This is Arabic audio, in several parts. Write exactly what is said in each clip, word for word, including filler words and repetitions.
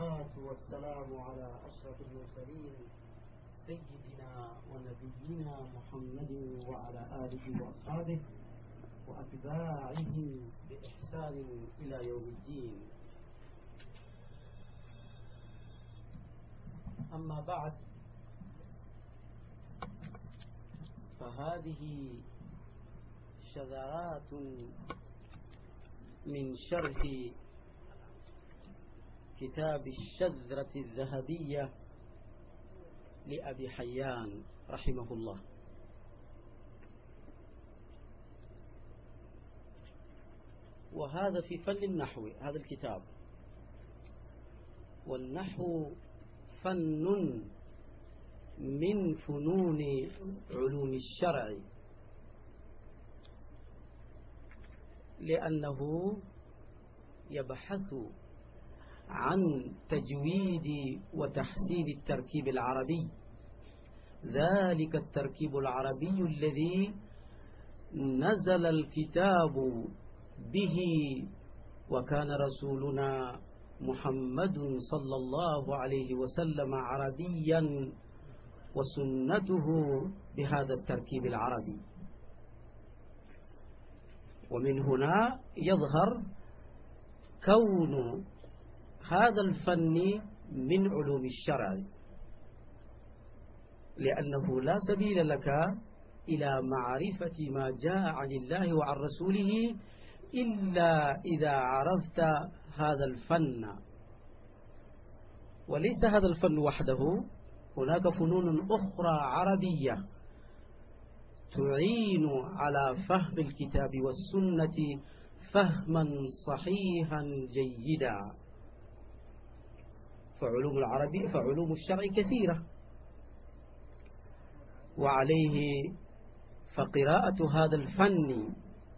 والصلاة والسلام على أشرف المرسلين سيدنا ونبينا محمد وعلى آله وأصحابه وأتباعهم بإحسان إلى يوم الدين. أما بعد، فهذه شذرات من شرح كتاب الشذرة الذهبية لأبي حيان رحمه الله. وهذا في فن النحو، هذا الكتاب. والنحو فن من فنون علوم الشرع، لأنه يبحث عن تجويد وتحسين التركيب العربي، ذلك التركيب العربي الذي نزل الكتاب به، وكان رسولنا محمد صلى الله عليه وسلم عربيا وسنته بهذا التركيب العربي. ومن هنا يظهر كون هذا الفن من علوم الشرع، لأنه لا سبيل لك إلى معرفة ما جاء عن الله وعن رسوله إلا إذا عرفت هذا الفن. وليس هذا الفن وحده، هناك فنون أخرى عربية تعين على فهم الكتاب والسنة فهما صحيحا جيدا. فعلوم العربي فعلوم الشرع كثيرة، وعليه فقراءة هذا الفن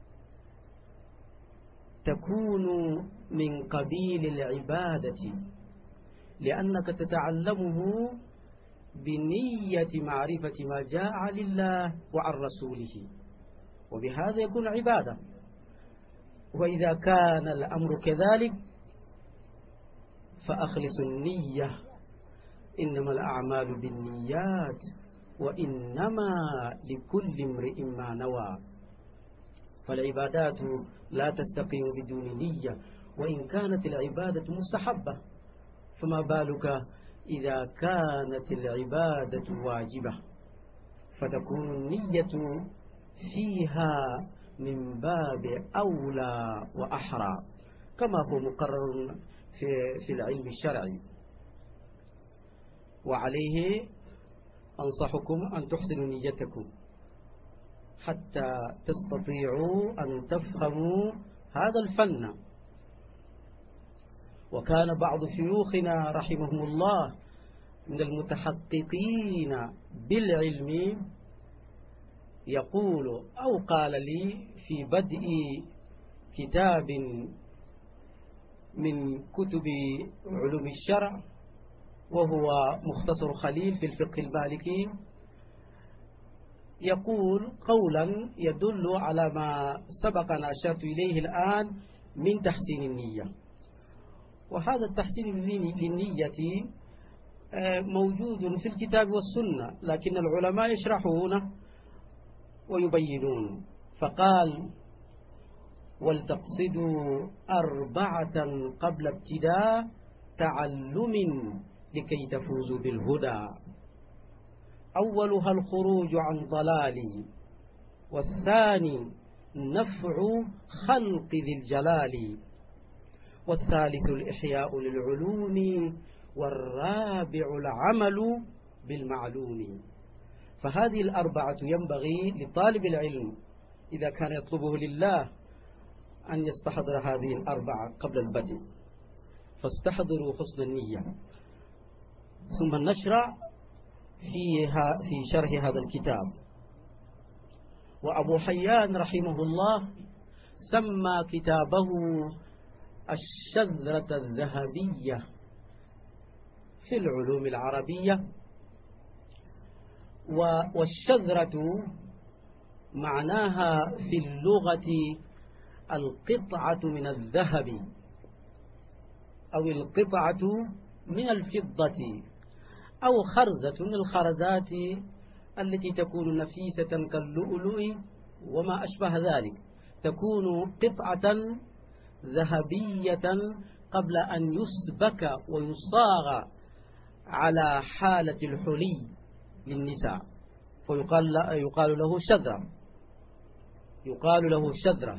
تكون من قبيل العبادة، لأنك تتعلمه بنية معرفة ما جاء عن الله وعن رسوله، وبهذا يكون عبادة. وإذا كان الأمر كذلك فأخلص النية، إنما الأعمال بالنيات وإنما لكل امرئ ما نوى. فالعبادات لا تستقيم بدون نية، وإن كانت العبادة مستحبة، فما بالك إذا كانت العبادة واجبة، فتكون النية فيها من باب أولى وأحرى، كما هو مقرر في, في العلم الشرعي. وعليه أنصحكم أن تحسنوا نيتكم حتى تستطيعوا أن تفهموا هذا الفن. وكان بعض شيوخنا رحمهم الله من المتحققين بالعلم يقول أو قال لي في بدء كتاب من كتب علوم الشرع، وهو مختصر خليل في الفقه المالكي، يقول قولا يدل على ما سبق أن أشرت إليه الآن من تحسين النية. وهذا التحسين للنية موجود في الكتاب والسنة، لكن العلماء يشرحونه ويبينون. فقال: ولتقصدوا أربعة قبل ابتداء تعلم لكي تفوزوا بالهدى. أولها الخروج عن ضلال، والثاني نفع خلق ذي الجلال، والثالث الإحياء للعلوم، والرابع العمل بالمعلوم. فهذه الأربعة ينبغي لطالب العلم إذا كان يطلبه لله أن يستحضر هذه الأربعة قبل البدء. فاستحضروا حسن النية. ثم نشرع فيها في شرح هذا الكتاب. وأبو حيان رحمه الله سمى كتابه الشذرة الذهبية في العلوم العربية. والشذرة معناها في اللغة القطعة من الذهب، أو القطعة من الفضة أو خرزة من الخرزات التي تكون نفيسة كاللؤلؤ وما أشبه ذلك، تكون قطعة ذهبية قبل أن يسبك ويصاغ على حالة الحلي للنساء، فيقال يقال له شذرة، يقال له شذرة،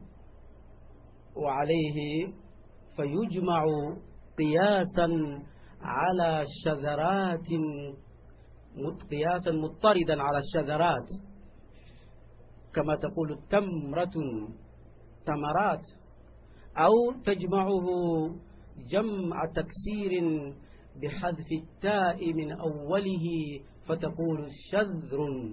وعليه فيجمع قياسا على شذرات، قياسا مضطردا على الشذرات، كما تقول التمرة تمرات، أو تجمعه جمع تكسير بحذف التاء من أوله فتقول شذر.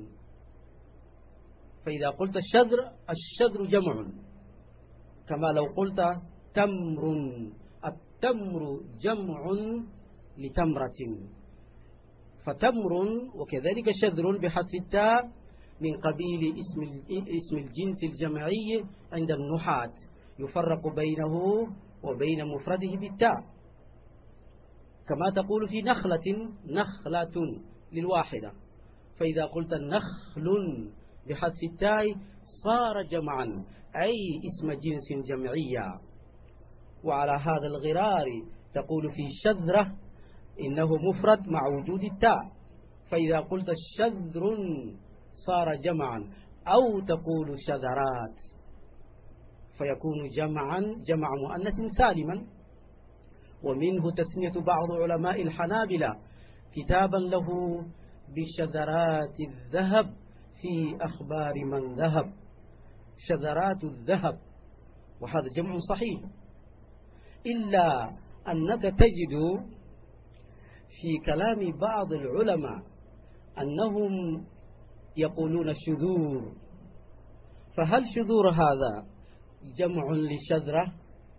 فإذا قلت الشذر، الشذر جمع، كما لو قلت تمر، التمر جمع لتمرة، فتمر وكذلك شذر بحذف التاء من قبيل اسم اسم الجنس الجمعي عند النحاة، يفرق بينه وبين مفرده بالتاء، كما تقول في نخلة نخلة للواحدة، فإذا قلت نخل بحذف التاء صار جمعا أي اسم جنس جمعيا. وعلى هذا الغرار تقول في شذرة إنه مفرد مع وجود التاء، فإذا قلت شذر صار جمعا، أو تقول شذرات فيكون جمعا جمع مؤنث سالما. ومنه تسمية بعض علماء الحنابلة كتابا له بشذرات الذهب في أخبار من ذهب، شذرات الذهب، وهذا جمع صحيح، إلا أنك تجد في كلام بعض العلماء أنهم يقولون شذور، فهل شذور هذا جمع للشذرة؟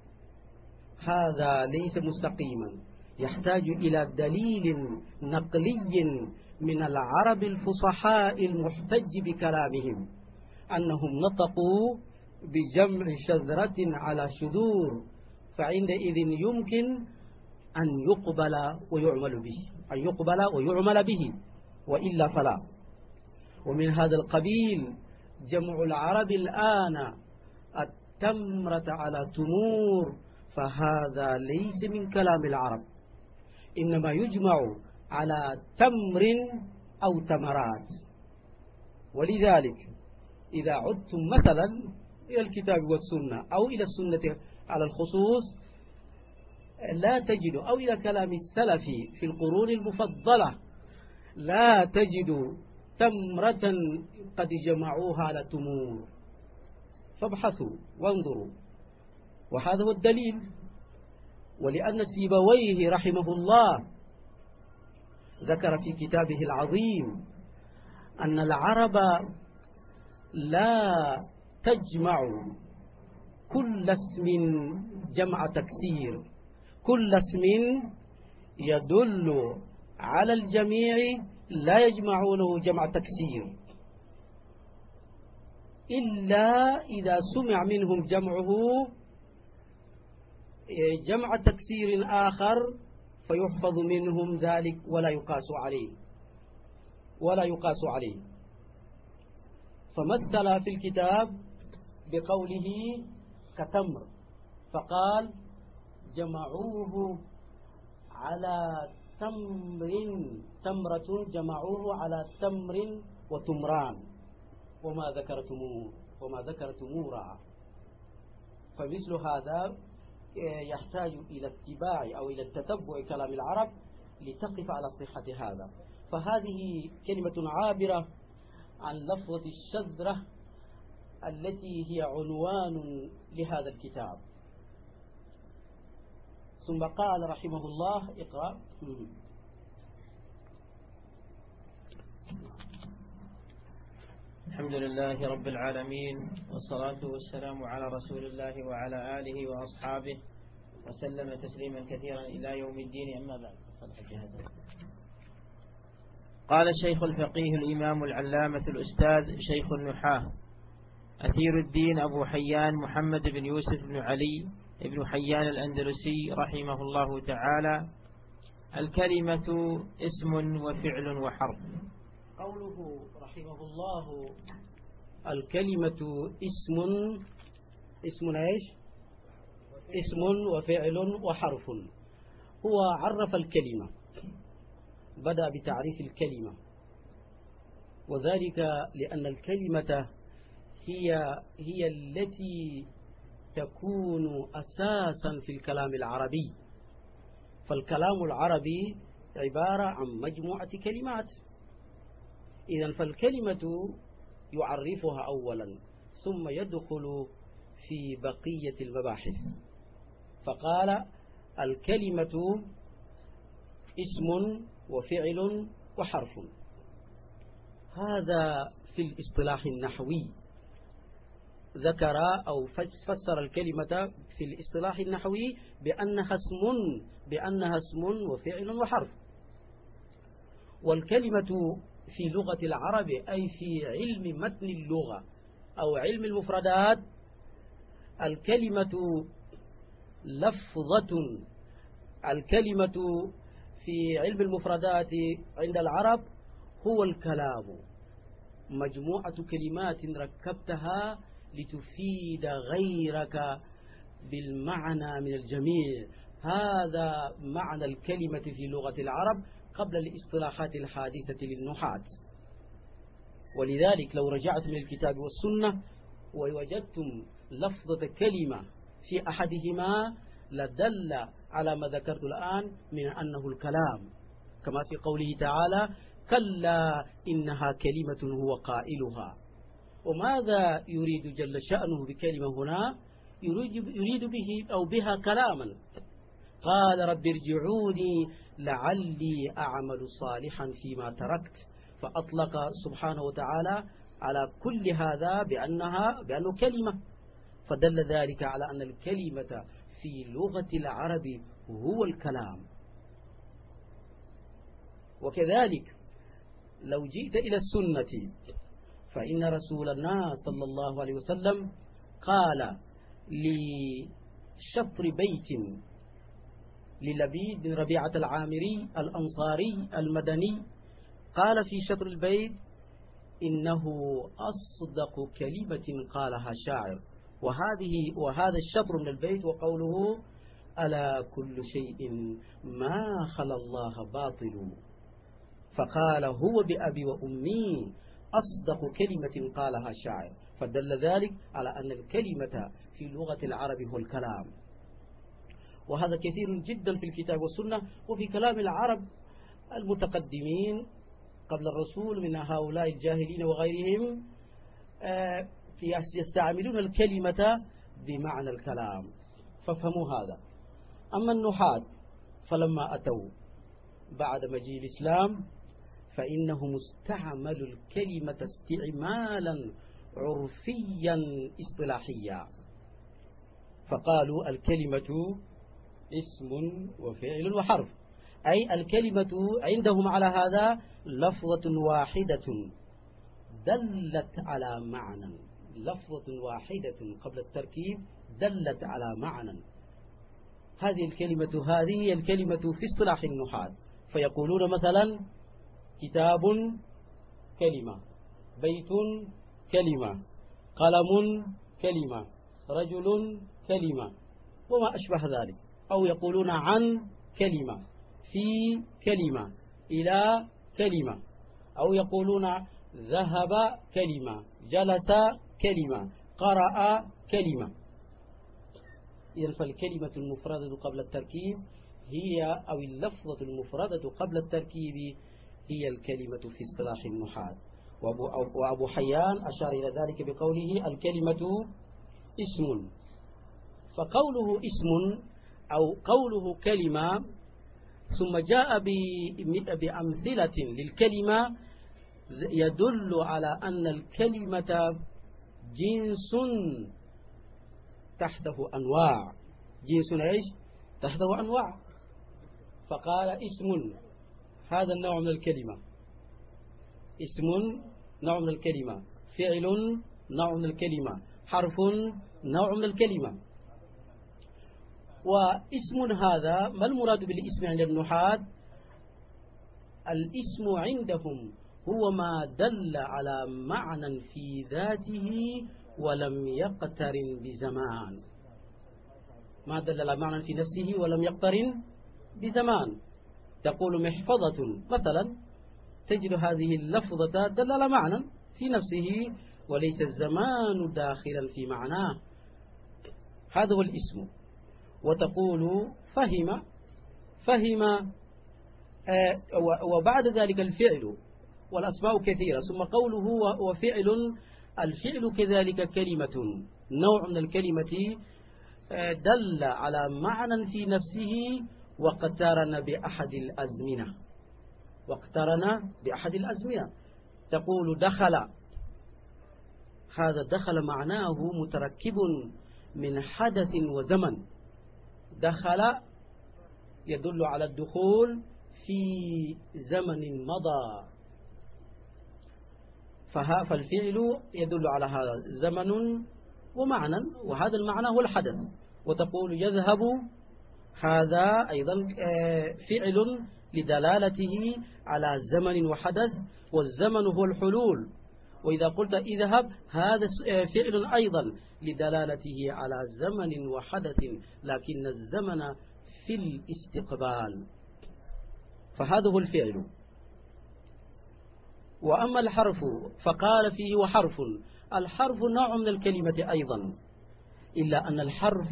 هذا ليس مستقيما، يحتاج إلى دليل نقلي من العرب الفصحاء المحتج بكلامهم أنهم نطقوا بجمع شذرة على شذور، فعندئذ يمكن أن يقبل ويعمل به، أن يقبل ويعمل به، وإلا فلا. ومن هذا القبيل جمع العرب الآن التمرة على تمور، فهذا ليس من كلام العرب، إنما يجمع على تمر أو تمرات. ولذلك إذا عدتم مثلا إلى الكتاب والسنة أو إلى السنة على الخصوص لا تجد، أو إلى كلام السلف في القرون المفضلة لا تجد تمرة قد جمعوها على تمور، فابحثوا وانظروا، وهذا هو الدليل. ولأن سيبويه رحمه الله ذكر في كتابه العظيم أن العرب لا تجمع كل اسم جمع تكسير، كل اسم يدل على الجميع لا يجمعونه جمع تكسير، إلا إذا سمع منهم جمعه جمع تكسير آخر فيحفظ منهم ذلك ولا يقاس عليه ولا يقاس عليه. فمثل في الكتاب بقوله كتمر، فقال جمعوه على تمر، تمرة جمعوه على تمر وتمران، وما ذكر تمور وما ذكر تمورا. فمثل هذا يحتاج إلى اتباع أو إلى التتبع كلام العرب لتقف على صحة هذا. فهذه كلمة عابرة عن لفظة الشذرة التي هي عنوان لهذا الكتاب. ثم قال رحمه الله اقرأ. الحمد لله رب العالمين، والصلاة والسلام على رسول الله وعلى آله وأصحابه وسلم تسليما كثيرا إلى يوم الدين. أما بعد، قال الشيخ الفقيه الإمام العلامة الأستاذ شيخ النحاة أثير الدين أبو حيان محمد بن يوسف بن علي بن حيان الأندلسي رحمه الله تعالى الكلمة اسم وفعل وحرف. قوله رحمه الله الكلمة اسم اسم ايش؟ اسم وفعل وحرف. هو عرف الكلمة، بدأ بتعريف الكلمة، وذلك لأن الكلمة هي هي التي تكون أساسا في الكلام العربي. فالكلام العربي عبارة عن مجموعة كلمات، إذن فالكلمة يعرفها أولا ثم يدخل في بقية المباحث. فقال الكلمة اسم وفعل وحرف. هذا في الاصطلاح النحوي، ذكر أو فسر الكلمة في الاصطلاح النحوي بأنها اسم بأنها اسم وفعل وحرف. والكلمة في لغة العرب أي في علم متن اللغة أو علم المفردات، الكلمة لفظة. الكلمة في علم المفردات عند العرب هو الكلام، مجموعة كلمات ركبتها لتفيد غيرك بالمعنى من الجميع. هذا معنى الكلمة في لغة العرب قبل الاصطلاحات الحادثة للنحاة. ولذلك لو رجعت من الكتاب والسنة ووجدتم لفظة كلمة في أحدهما لدل على ما ذكرت الآن من أنه الكلام، كما في قوله تعالى كلا إنها كلمة هو قائلها. وماذا يريد جل شأنه بكلمة هنا؟ يريد, يريد به أو بها كلاما. قال رب ارجعوني لعلي أعمل صالحا فيما تركت، فأطلق سبحانه وتعالى على كل هذا بأنها بأنه كلمة، فدل ذلك على أن الكلمة في لغة العرب هو الكلام. وكذلك لو جئت إلى السنة فإن رسول الله صلى الله عليه وسلم قال لشطر بيت للبيد بن ربيعة العامري الأنصاري المدني، قال في شطر البيت إنه أصدق كلمة قالها شاعر. وهذه وهذا الشطر من البيت وقوله ألا كل شيء ما خلا الله باطل، فقال هو بأبي وأمي أصدق كلمة قالها شاعر، فدل ذلك على أن الكلمة في لغة العرب هو الكلام. وهذا كثير جدا في الكتاب والسنة وفي كلام العرب المتقدمين قبل الرسول من هؤلاء الجاهلين وغيرهم، يستعملون الكلمة بمعنى الكلام، فافهموا هذا. أما النحاة فلما أتوا بعد مجيء الإسلام فإنهم استعملوا الكلمة استعمالا عرفيا اصطلاحيا، فقالوا الكلمة اسم وفعل وحرف، أي الكلمة عندهم على هذا لفظة واحدة دلت على معنى، لفظة واحدة قبل التركيب دلت على معنى. هذه الكلمة هذه هي الكلمة في اصطلاح النحاة، فيقولون مثلا كتاب كلمة، بيت كلمة، قلم كلمة، رجل كلمة، وما أشبه ذلك. أو يقولون عن كلمة، في كلمة، إلى كلمة، أو يقولون ذهب كلمة، جلس كلمة، قرأ كلمة. إذن فالكلمة المفردة قبل التركيب هي أو اللفظة المفردة قبل التركيب هي الكلمة في اصطلاح النحاة. وأبو, وأبو حيان أشار إلى ذلك بقوله الكلمة اسم. فقوله اسم أو قوله كلمة ثم جاء بأمثلة للكلمة يدل على أن الكلمة جنس تحته أنواع. جنس إيش؟ تحته أنواع. فقال اسم هذا النوع من الكلمة، اسم نوع من الكلمة، فعل نوع من الكلمة، حرف نوع من الكلمة. واسم هذا ما المراد بالاسم عند النحاة؟ الاسم عندهم هو ما دل على معنى في ذاته ولم يقترن بزمان، ما دل على معنى في نفسه ولم يقترن بزمان. تقول محفظة مثلا، تجد هذه اللفظة دل على معنى في نفسه وليس الزمان داخلا في معناه، هذا هو الاسم. وتقول فهم، فهم آه وبعد ذلك الفعل، والأسماء كثيرة، ثم قوله وفعل، الفعل كذلك كلمة، نوع من الكلمة آه دل على معنى في نفسه واقترن بأحد الأزمنة، واقترن بأحد الأزمنة. تقول دخل، هذا دخل معناه متركب من حدث وزمن، دخل يدل على الدخول في زمن مضى، فالفعل يدل على هذا زمن ومعنى، وهذا المعنى هو الحدث. وتقول يذهب، هذا أيضا فعل لدلالته على زمن وحدث، والزمن هو الحلول. وإذا قلت اذهب، هذا فعل أيضا لدلالته على زمن وحدث، لكن الزمن في الاستقبال، فهذا هو الفعل. وأما الحرف فقال فيه وحرف، الحرف نوع من الكلمة أيضا، إلا أن الحرف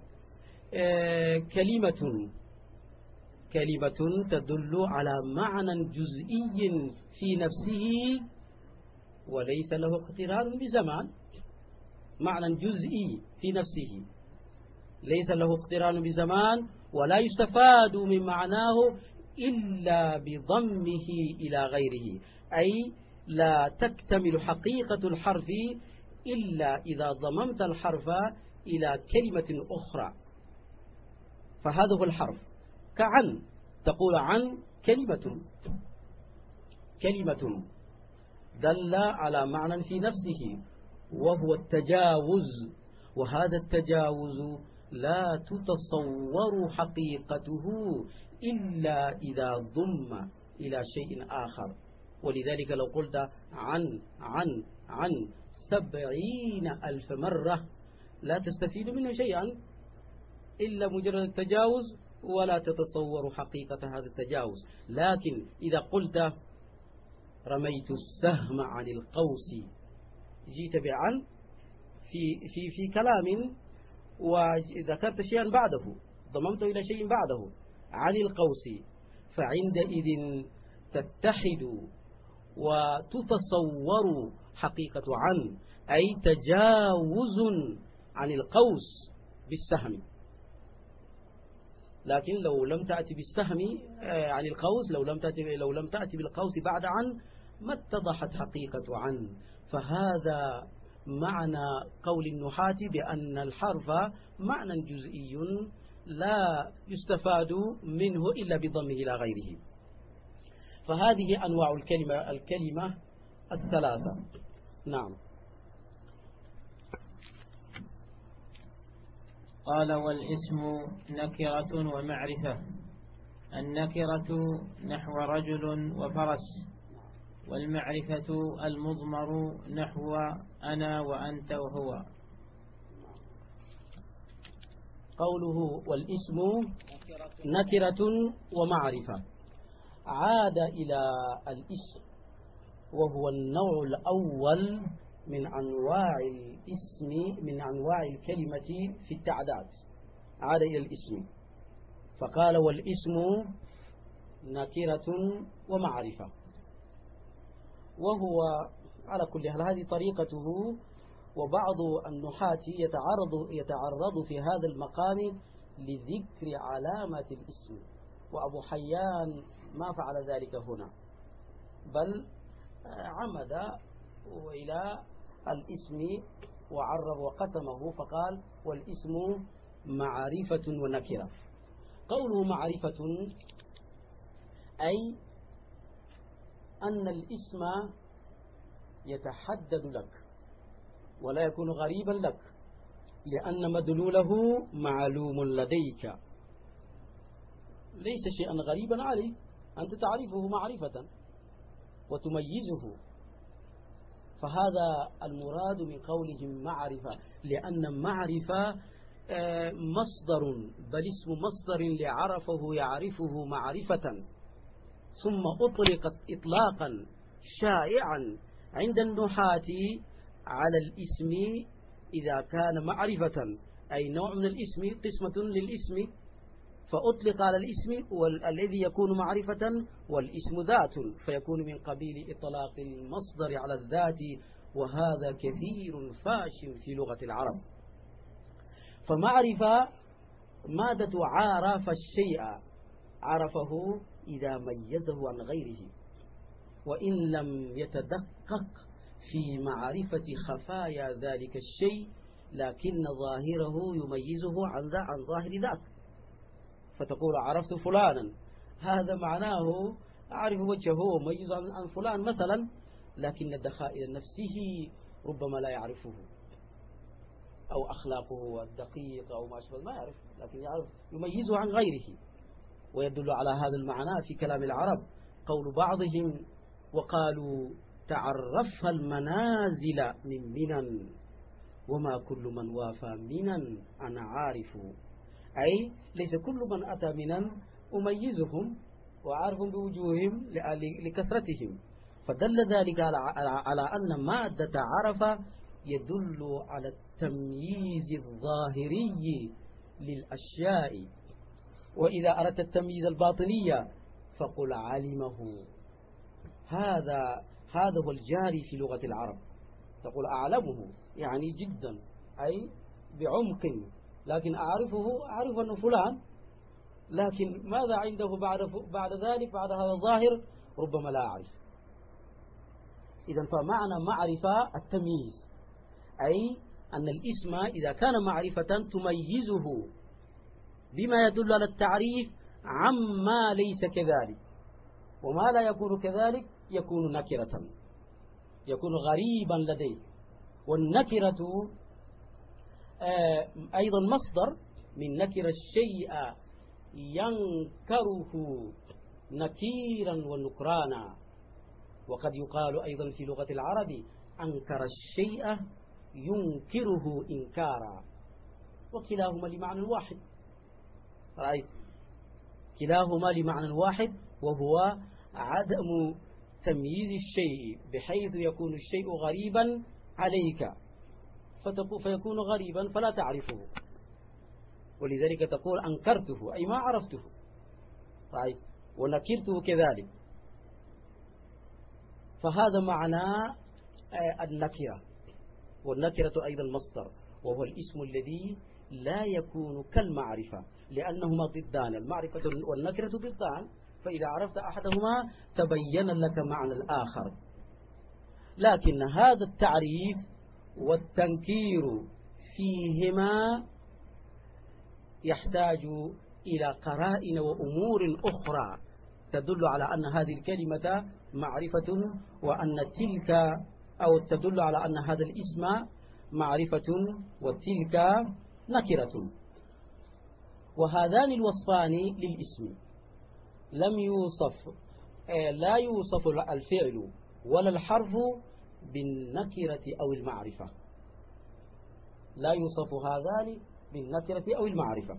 كلمة كلمة تدل على معنى جزئي في نفسه وليس له اقتران بزمان، معنى جزئي في نفسه ليس له اقتران بزمان، ولا يستفاد من معناه إلا بضمه إلى غيره، أي لا تكتمل حقيقة الحرف إلا إذا ضممت الحرف إلى كلمة أخرى، فهذا هو الحرف. كعن، تقول عن كلمة، كلمة دل على معنى في نفسه وهو التجاوز، وهذا التجاوز لا تتصور حقيقته إلا إذا ضم إلى شيء آخر. ولذلك لو قلت عن عن عن سبعين ألف مرة لا تستفيد منه شيئا إلا مجرد التجاوز، ولا تتصور حقيقة هذا التجاوز. لكن إذا قلت رميت السهم عن القوس، جيت بعن في, في, في كلام وذكرت شيئا بعده، ضممت إلى شيء بعده عن القوس، فعندئذ تتحد وتتصور حقيقة عن، أي تجاوز عن القوس بالسهم. لكن لو لم تأتي بالسهم عن القوس، لو لم تأتي لو لم تأتي بالقوس بعد عن، ما اتضحت حقيقة عن. فهذا معنى قول النحاة بأن الحرف معنى جزئي لا يستفاد منه إلا بضمه إلى غيره. فهذه أنواع الكلمة الكلمة الثلاثة. نعم. قال والاسم نكرة ومعرفة. النكرة نحو رجل وفرس، والمعرفة المضمر نحو أنا وأنت وهو. قوله والاسم نكرة ومعرفة عاد إلى الاسم، وهو النوع الأول من أنواع الاسم، من أنواع الكلمة في التعداد، عاد إلى الاسم فقال والاسم نكرة ومعرفة. وهو على كل حال هذه طريقته، وبعض النحاة يتعرض يتعرض في هذا المقام لذكر علامة الاسم، وأبو حيان ما فعل ذلك هنا، بل عمد إلى الاسم وعرف وقسمه فقال والاسم معرفة ونكرة. قوله معرفة أي أن الاسم يتحدد لك ولا يكون غريبا لك، لأن مدلوله معلوم لديك، ليس شيئا غريبا عليك، أنت تعرفه معرفة وتميزه. فهذا المراد من قولهم معرفة، لأن معرفة مصدر، بل اسم مصدر لعرفه يعرفه معرفة، ثم أطلقت إطلاقا شائعا عند النحاة على الاسم إذا كان معرفة، أي نوع من الاسم، قسمة للاسم، فأطلق على الاسم والذي يكون معرفة، والاسم ذات فيكون من قبيل إطلاق المصدر على الذات، وهذا كثير فاش في لغة العرب. فمعرفة مادة عارف الشيء، عرفه إذا ميزه عن غيره، وإن لم يتدقق في معرفة خفايا ذلك الشيء، لكن ظاهره يميزه عن عن ظاهر ذاك. فتقول عرفت فلانا، هذا معناه أعرف وجهه وميز عن فلان مثلا، لكن الدخائل نفسه ربما لا يعرفه، أو أخلاقه الدقيق أو ما أشبه، ما يعرف، لكن يعرف يميزه عن غيره. ويدل على هذا المعنى في كلام العرب قول بعضهم: وقالوا تعرف المنازل من منن، وما كل من وافى منن أنا عارف. أي ليس كل من أتى منن أميزهم وعارف بوجوههم لكثرتهم. فدل ذلك على على أن مادة عرف يدل على التمييز الظاهري للأشياء. وإذا أردت التمييز الباطنية فقل علمه. هذا هذا هو الجاري في لغة العرب، تقول أعلمه يعني جدا، أي بعمق، لكن أعرفه أعرف أنه فلان، لكن ماذا عنده بعد بعد ذلك، بعد هذا الظاهر ربما لا أعرف. إذن فمعنى معرفة التمييز، أي أن الاسم إذا كان معرفة تميزه بما يدل على التعريف عما ليس كذلك، وما لا يكون كذلك يكون نكرة، يكون غريبا لديك. والنكرة أيضا مصدر من نكر الشيء ينكره نكيرا ونكرانا. وقد يقال أيضا في لغة العرب أنكر الشيء ينكره إنكارا، وكلاهما لمعنى واحد. رأيت كلاهما لمعنى واحد، وهو عدم تمييز الشيء بحيث يكون الشيء غريبا عليك فيكون غريبا فلا تعرفه، ولذلك تقول أنكرته أي ما عرفته. رأيت ونكرته كذلك. فهذا معنى النكرة. والنكرة أيضا مصدر، وهو الاسم الذي لا يكون كالمعرفة، لأنهما ضدان، المعرفة والنكرة ضدان، فإذا عرفت أحدهما تبين لك معنى الآخر. لكن هذا التعريف والتنكير فيهما يحتاج إلى قرائن وأمور أخرى تدل على أن هذه الكلمة معرفة، وأن تلك أو تدل على أن هذا الاسم معرفة وتلك نكرة. وهذان الوصفان للاسم لم يوصف، لا يوصف الفعل ولا الحرف بالنكرة أو المعرفة، لا يوصف هذان بالنكرة أو المعرفة.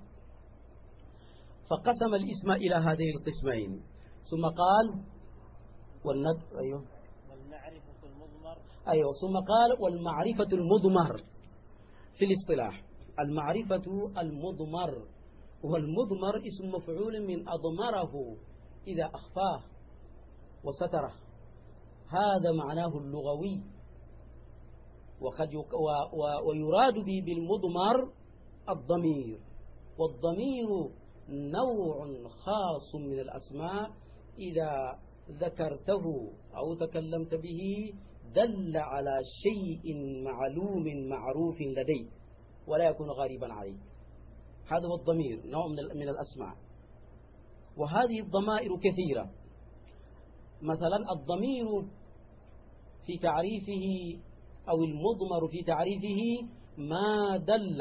فقسم الاسم إلى هذين القسمين، ثم قال والنك... أيوه والمعرفة المضمر، أيوه ثم قال والمعرفة المضمر. في الاصطلاح المعرفة المضمر، والمضمر اسم مفعول من أضمره إذا أخفاه وستره، هذا معناه اللغوي. وقد يق... و... و... ويراد به بالمضمر الضمير، والضمير نوع خاص من الأسماء إذا ذكرته أو تكلمت به دل على شيء معلوم معروف لديك ولا يكون غريبا عليك. هذا هو الضمير، نوع من الأسماء. وهذه الضمائر كثيرة. مثلا الضمير في تعريفه أو المضمر في تعريفه ما دل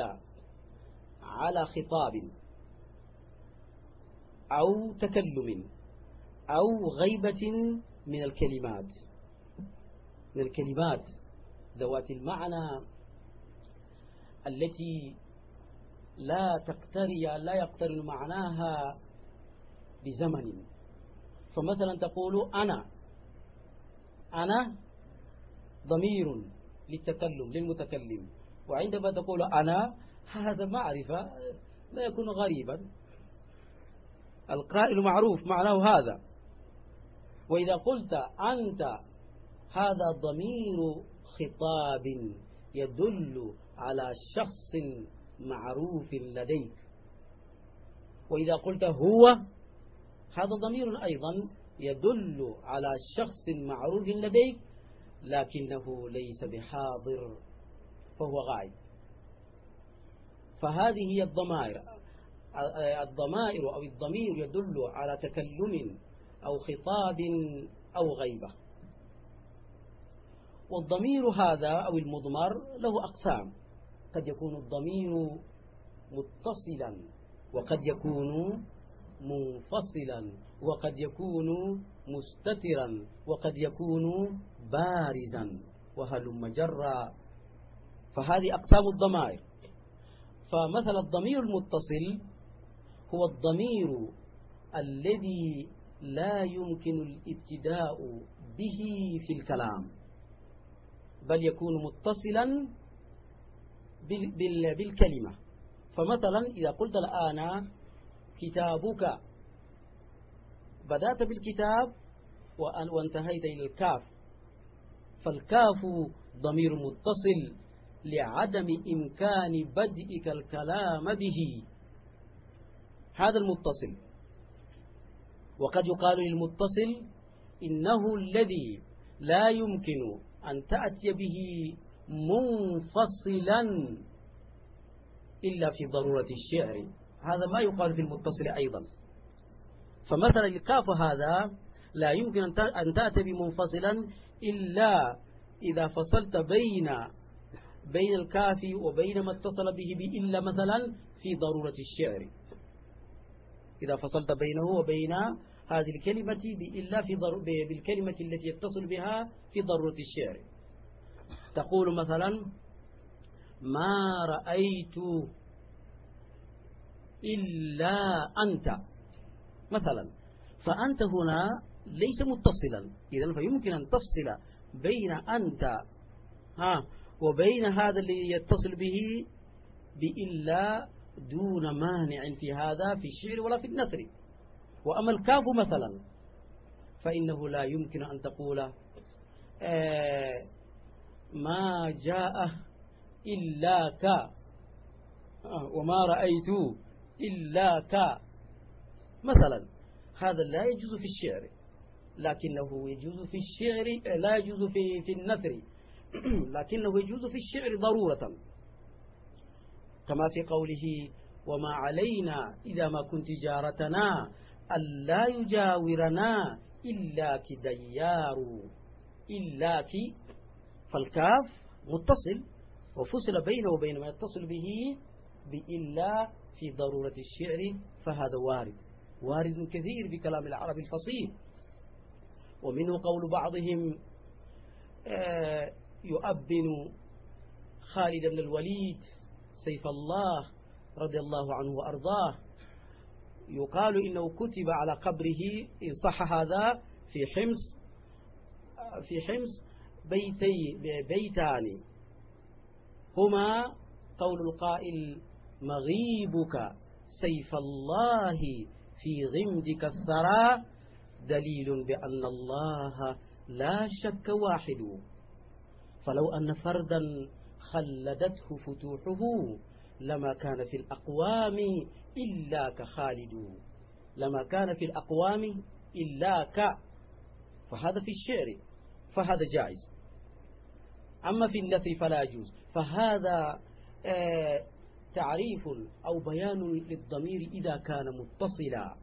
على خطاب أو تكلم أو غيبة من الكلمات من الكلمات ذوات المعنى التي لا تقتري لا يقترن معناها بزمن. فمثلا تقول أنا أنا ضمير للتكلم للمتكلم، وعندما تقول أنا هذا معرفة لا يكون غريبا، القائل معروف معناه هذا. وإذا قلت أنت هذا ضمير خطاب يدل على شخص معروف لديك. وإذا قلت هو هذا ضمير أيضا يدل على شخص معروف لديك لكنه ليس بحاضر فهو غائب. فهذه هي الضمائر. الضمائر أو الضمير يدل على تكلم أو خطاب أو غيبة. والضمير هذا أو المضمر له أقسام، قد يكون الضمير متصلا وقد يكون منفصلا وقد يكون مستترا وقد يكون بارزا وهلم جرا. فهذه أقسام الضمائر. فمثلا الضمير المتصل هو الضمير الذي لا يمكن الابتداء به في الكلام، بل يكون متصلا بالكلمة. فمثلا إذا قلت الآن كتابك، بدأت بالكتاب وانتهيت إلى الكاف، فالكاف ضمير متصل لعدم إمكان بدءك الكلام به، هذا المتصل. وقد يقال للمتصل إنه الذي لا يمكن أن تأتي به منفصلا إلا في ضرورة الشعر، هذا ما يقال في المتصل أيضا. فمثلا الكاف هذا لا يمكن أن تأتي بمنفصلا إلا إذا فصلت بين بين الكاف وبين ما اتصل به بإلا مثلا في ضرورة الشعر، إذا فصلت بينه وبين هذه الكلمة بإلا في ضر... بالكلمة التي يتصل بها في ضرورة الشعر. تقول مثلا ما رأيت إلا أنت مثلا، فأنت هنا ليس متصلا، إذن فيمكن أن تفصل بين أنت ها وبين هذا اللي يتصل به بإلا دون مانع في هذا في الشعر ولا في النثر. وأما الكاف مثلا فإنه لا يمكن أن تقول آه ما جاء إلا ك آه وما رأيت إلا ك مثلا، هذا لا يجوز في الشعر، لكنه يجوز في الشعر لا يجوز في في النثر لكنه يجوز في الشعر ضرورة، كما في قوله وما علينا إذا ما كنت جارتنا ألا يجاورنا إلاك ديار إلاك. فالكاف متصل وفصل بينه وبين ما يتصل به بإلا في ضرورة الشعر، فهذا وارد وارد كثير في كلام العرب الفصيح. ومنه قول بعضهم آه يؤبن خالد بن الوليد سيف الله رضي الله عنه وأرضاه، يقال إنه كتب على قبره إن صح هذا في حمص في حمص بيتي بيتان هما قول القائل مغيبك سيف الله في غمدك الثرى دليل بأن الله لا شك واحد، فلو أن فردا خلدته فتوحه لما كان في الأقوام إلا كخالد، لما كان في الأقوام إلا ك، فهذا في الشعر فهذا جائز، أما في النثر فلا يجوز. فهذا آه تعريف أو بيان للضمير إذا كان متصلا.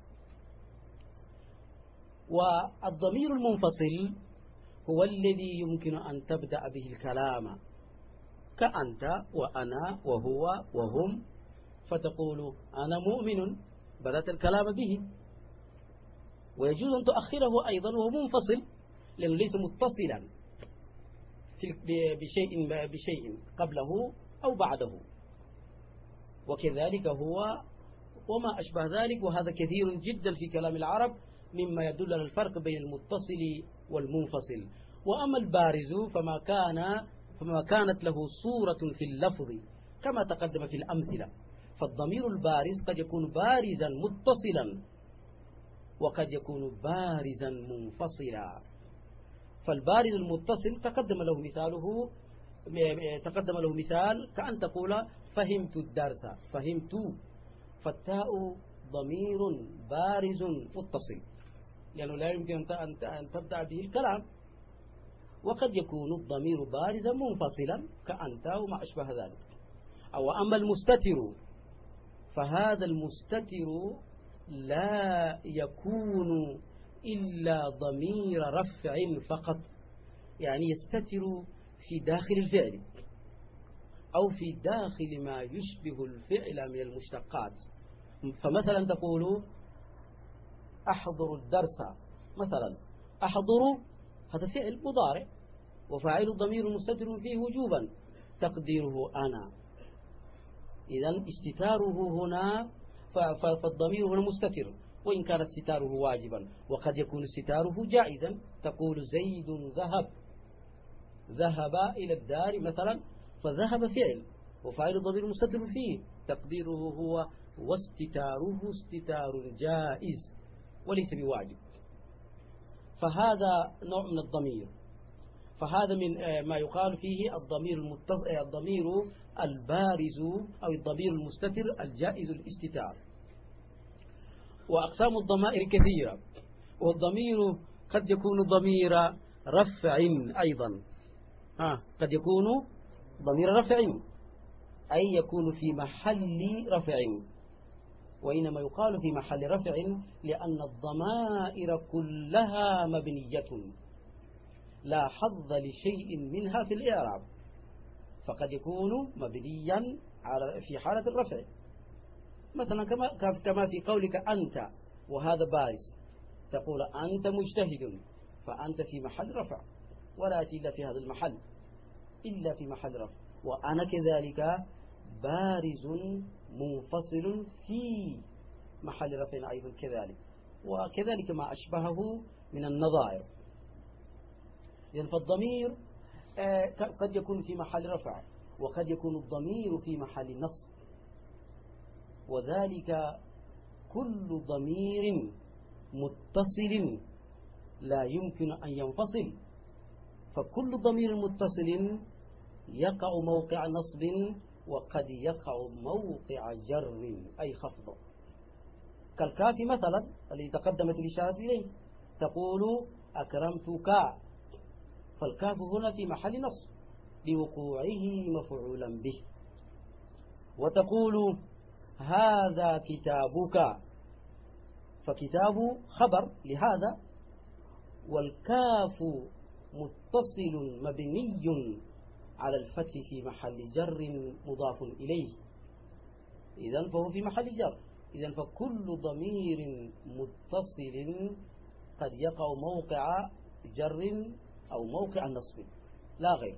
والضمير المنفصل هو الذي يمكن أن تبدأ به الكلام كأنت وأنا وهو وهم، فتقول أنا مؤمن بدأت الكلام به، ويجوز أن تؤخره أيضا وهو منفصل لأنه ليس متصلا بشيء بشيء قبله أو بعده. وكذلك هو وما أشبه ذلك، وهذا كثير جدا في كلام العرب مما يدل على الفرق بين المتصل والمنفصل. وأما البارز فما كان فما كانت له صورة في اللفظ كما تقدم في الأمثلة. فالضمير البارز قد يكون بارزا متصلا وقد يكون بارزا منفصلا. فالبارز المتصل تقدم له مثاله تقدم له مثال كأن تقول فهمت الدرس، فهمت، فالتاء ضمير بارز متصل لأنه لا يمكن أن تبدأ به الكلام. وقد يكون الضمير بارزا منفصلا كأنت وما أشبه ذلك. أو أما المستتر فهذا المستتر لا يكون إلا ضمير رفع فقط، يعني يستتر في داخل الفعل أو في داخل ما يشبه الفعل من المشتقات. فمثلا تقول أحضر الدرس مثلا، أحضر هذا فعل مضارع وفاعل ضمير مستتر فيه وجوبا تقديره أنا. إذن استتاره هنا فالضمير هنا مستتر وإن كان استتاره واجبا، وقد يكون استتاره جائزا. تقول زيد ذهب، ذهب إلى الدار مثلا، فذهب فعل وفاعل الضمير مستتر فيه تقديره هو واستتاره استتار جائز وليس بواجب. فهذا نوع من الضمير. فهذا من ما يقال فيه الضمير المتصل، الضمير البارز أو الضمير المستتر الجائز الاستتار. وأقسام الضمائر كثيرة، والضمير قد يكون ضمير رفع أيضا. ها قد يكون ضمير رفع أي يكون في محل رفع، وإنما يقال في محل رفع لأن الضمائر كلها مبنية لا حظ لشيء منها في الإعراب، فقد يكون مبنيا على في حالة الرفع. مثلا كما كما في قولك أنت، وهذا بارز، تقول أنت مجتهد، فأنت في محل رفع ولا يأتي إلا في هذا المحل إلا في محل رفع. وأنا كذلك بارز منفصل في محل رفع أيضا كذلك، وكذلك ما أشبهه من النظائر. لأن فالضمير قد يكون في محل رفع وقد يكون الضمير في محل نصب، وذلك كل ضمير متصل لا يمكن أن ينفصل. فكل ضمير متصل يقع موقع نصب وقد يقع موقع جر أي خفض، كالكاف مثلا الذي تقدمت الإشارة إليه، تقول أكرمتك، فالكاف هنا في محل نصب لوقوعه مفعولا به. وتقول هذا كتابك، فكتاب خبر لهذا، والكاف متصل مبني على الفتح في محل جر مضاف إليه، إذن فهو في محل جر. إذن فكل ضمير متصل قد يقع موقع جر أو موقع نصب لا غير.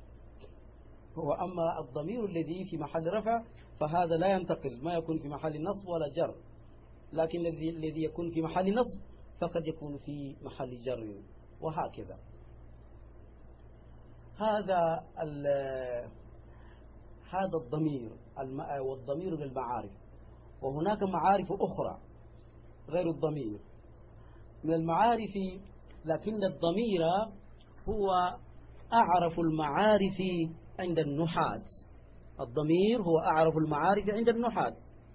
وأما الضمير الذي في محل رفع فهذا لا ينتقل، ما يكون في محل نصب ولا جر، لكن الذي يكون في محل نصب فقد يكون في محل جر، وهكذا. هذا هذا الضمير والضمير للمعارف. وهناك معارف أخرى غير الضمير من المعارف، لكن الضمير هو أعرف المعارف عند النحاة. الضمير هو أعرف المعارف عند النحاة.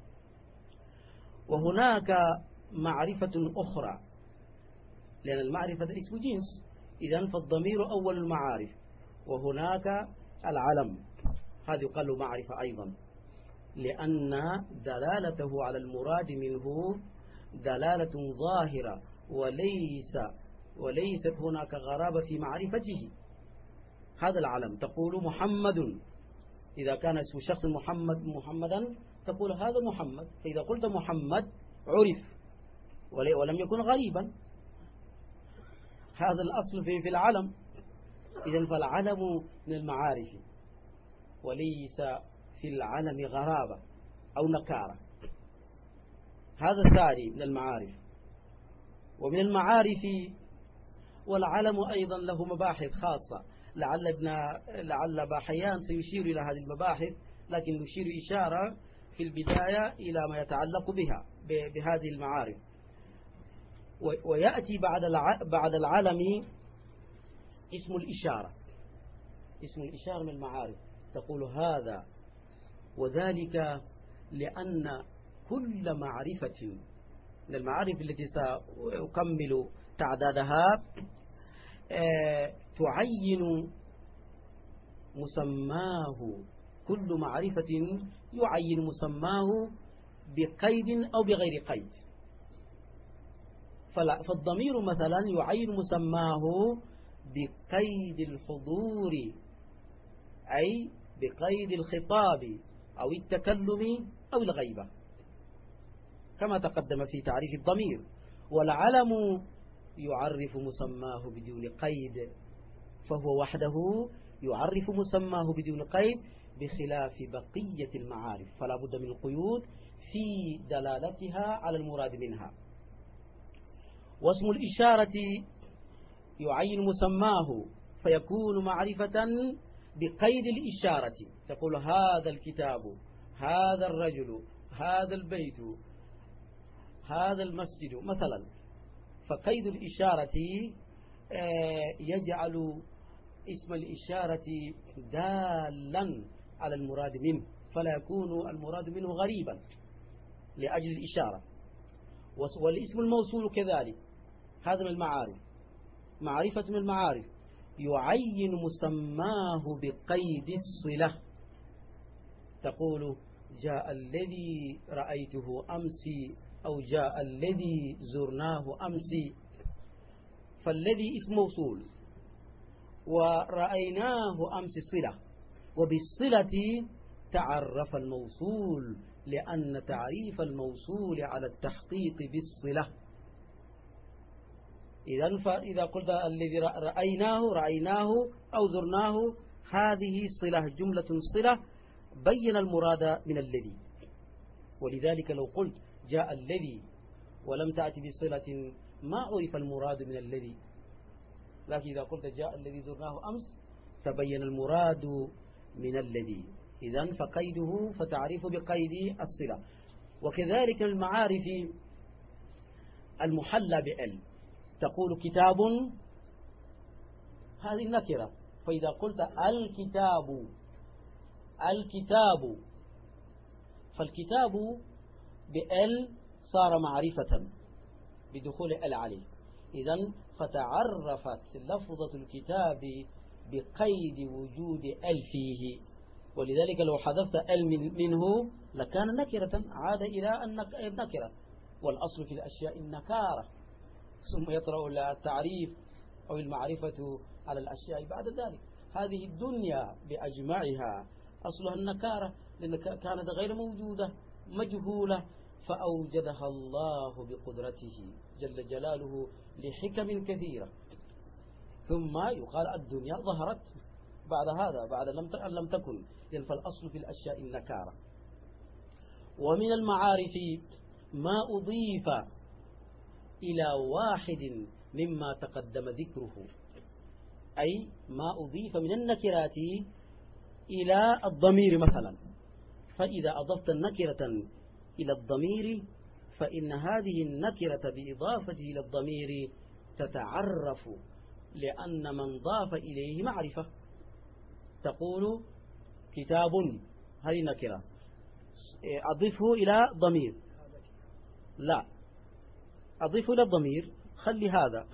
وهناك معرفة أخرى، لأن المعرفة اسم جنس، إذن فالضمير أول المعارف. وهناك العلم، هذا يقال له معرفة أيضا، لأن دلالته على المراد منه دلالة ظاهرة وليس وليست هناك غرابة في معرفته. هذا العلم، تقول محمد، إذا كان اسم الشخص محمد محمدا تقول هذا محمد، فإذا قلت محمد عرف ولم يكن غريبا. هذا الأصل في في العلم. إذن فالعلم من المعارف، وليس في العلم غرابة أو نكارة. هذا الثاني من المعارف. ومن المعارف والعلم أيضا له مباحث خاصة، لعل ابن لعل باحيان سيشير إلى هذه المباحث، لكن نشير إشارة في البداية إلى ما يتعلق بها بهذه المعارف. ويأتي بعد بعد العلم اسم الإشارة. اسم الإشارة من المعارف، تقول هذا وذلك، لأن كل معرفة من المعارف التي سأكمل تعدادها تعين مسماه. كل معرفة يعين مسماه بقيد أو بغير قيد. فالضمير مثلا يعين مسماه بقيد الحضور، أي بقيد الخطاب أو التكلم أو الغيبة، كما تقدم في تعريف الضمير. والعلم يعرف مسماه بدون قيد، فهو وحده يعرف مسماه بدون قيد، بخلاف بقية المعارف فلا بد من القيود في دلالتها على المراد منها. واسم الإشارة يعين مسماه فيكون معرفة بقيد الإشارة. تقول هذا الكتاب، هذا الرجل، هذا البيت، هذا المسجد مثلا. فقيد الإشارة يجعل اسم الإشارة دالا على المراد منه، فلا يكون المراد منه غريبا لأجل الإشارة. والاسم الموصول كذلك، هذا من المعارف. معرفة من المعارف يعين مسماه بقيد الصلة. تقول جاء الذي رأيته أمس، أو جاء الذي زرناه أمس. فالذي اسم موصول، ورأيناه أمس صلة، وبالصلة تعرف الموصول، لأن تعريف الموصول على التحقيق بالصلة. إذن فإذا قلت الذي رأيناه رأيناه أو زرناه، هذه صلة، جملة صلة بين المراد من الذي. ولذلك لو قلت جاء الذي ولم تأتي بصلة ما عرف المراد من الذي، لكن إذا قلت جاء الذي زرناه أمس تبين المراد من الذي. إذن فقيده فتعريف بقيد الصلة. وكذلك المعارف المحلى بأل، تقول كتاب، هذه النكرة، فإذا قلت الكتاب الكتاب فالكتاب بأل صار معرفة بدخول ال عليه. إذن فتعرفت لفظة الكتاب بقيد وجود ال فيه. ولذلك لو حذفت ال منه لكان نكرة، عاد إلى النكرة. والأصل في الأشياء النكارة، ثم يطرأ التعريف أو المعرفة على الأشياء بعد ذلك. هذه الدنيا بأجمعها أصلها النكارة، لأن كانت غير موجودة مجهولة، فأوجدها الله بقدرته جل جلاله لحكم كثيرة. ثم يقال الدنيا ظهرت بعد هذا، بعد لم لم تكن. فالأصل في الأشياء النكارة. ومن المعارف ما أضيف إلى واحد مما تقدم ذكره، أي ما أضيف من النكرات إلى الضمير مثلا. فإذا أضفت النكرة إلى الضمير فإن هذه النكرة بإضافته إلى الضمير تتعرف، لأن من ضاف إليه معرفة. تقول كتاب، هذه نكرة، أضفه إلى ضمير، لا أضفه إلى الضمير، خلي هذا،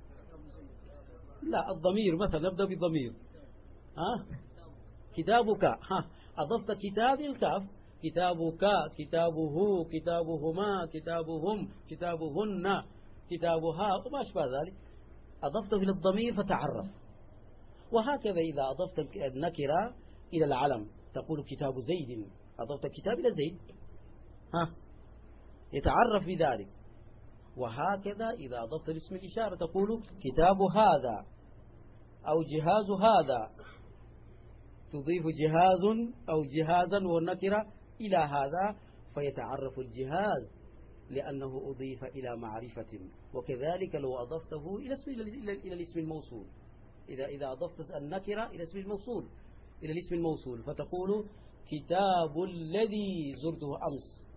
لا الضمير مثلا نبدأ بالضمير. ها كتابك، ها أضفت كتاب الكاف، كتابك، كتابه، كتابهما، كتابهم، كتابهن، كتابها وما أشبه ذلك، أضفته إلى الضمير فتعرف. وهكذا إذا أضفت النكرة إلى العلم، تقول كتاب زيد، أضفت الكتاب إلى زيد، ها يتعرف بذلك. وهكذا إذا أضفت الاسم الإشارة تقول كتاب هذا أو جهاز هذا، تضيف جهاز أو جهازا والنكرة إلى هذا فيتعرف الجهاز لأنه أضيف إلى معرفة. وكذلك لو أضفته إلى اسم إلى الاسم الموصول، إذا إذا أضفت النكرة إلى اسم الموصول إلى الاسم الموصول فتقول كتاب الذي زرته أمس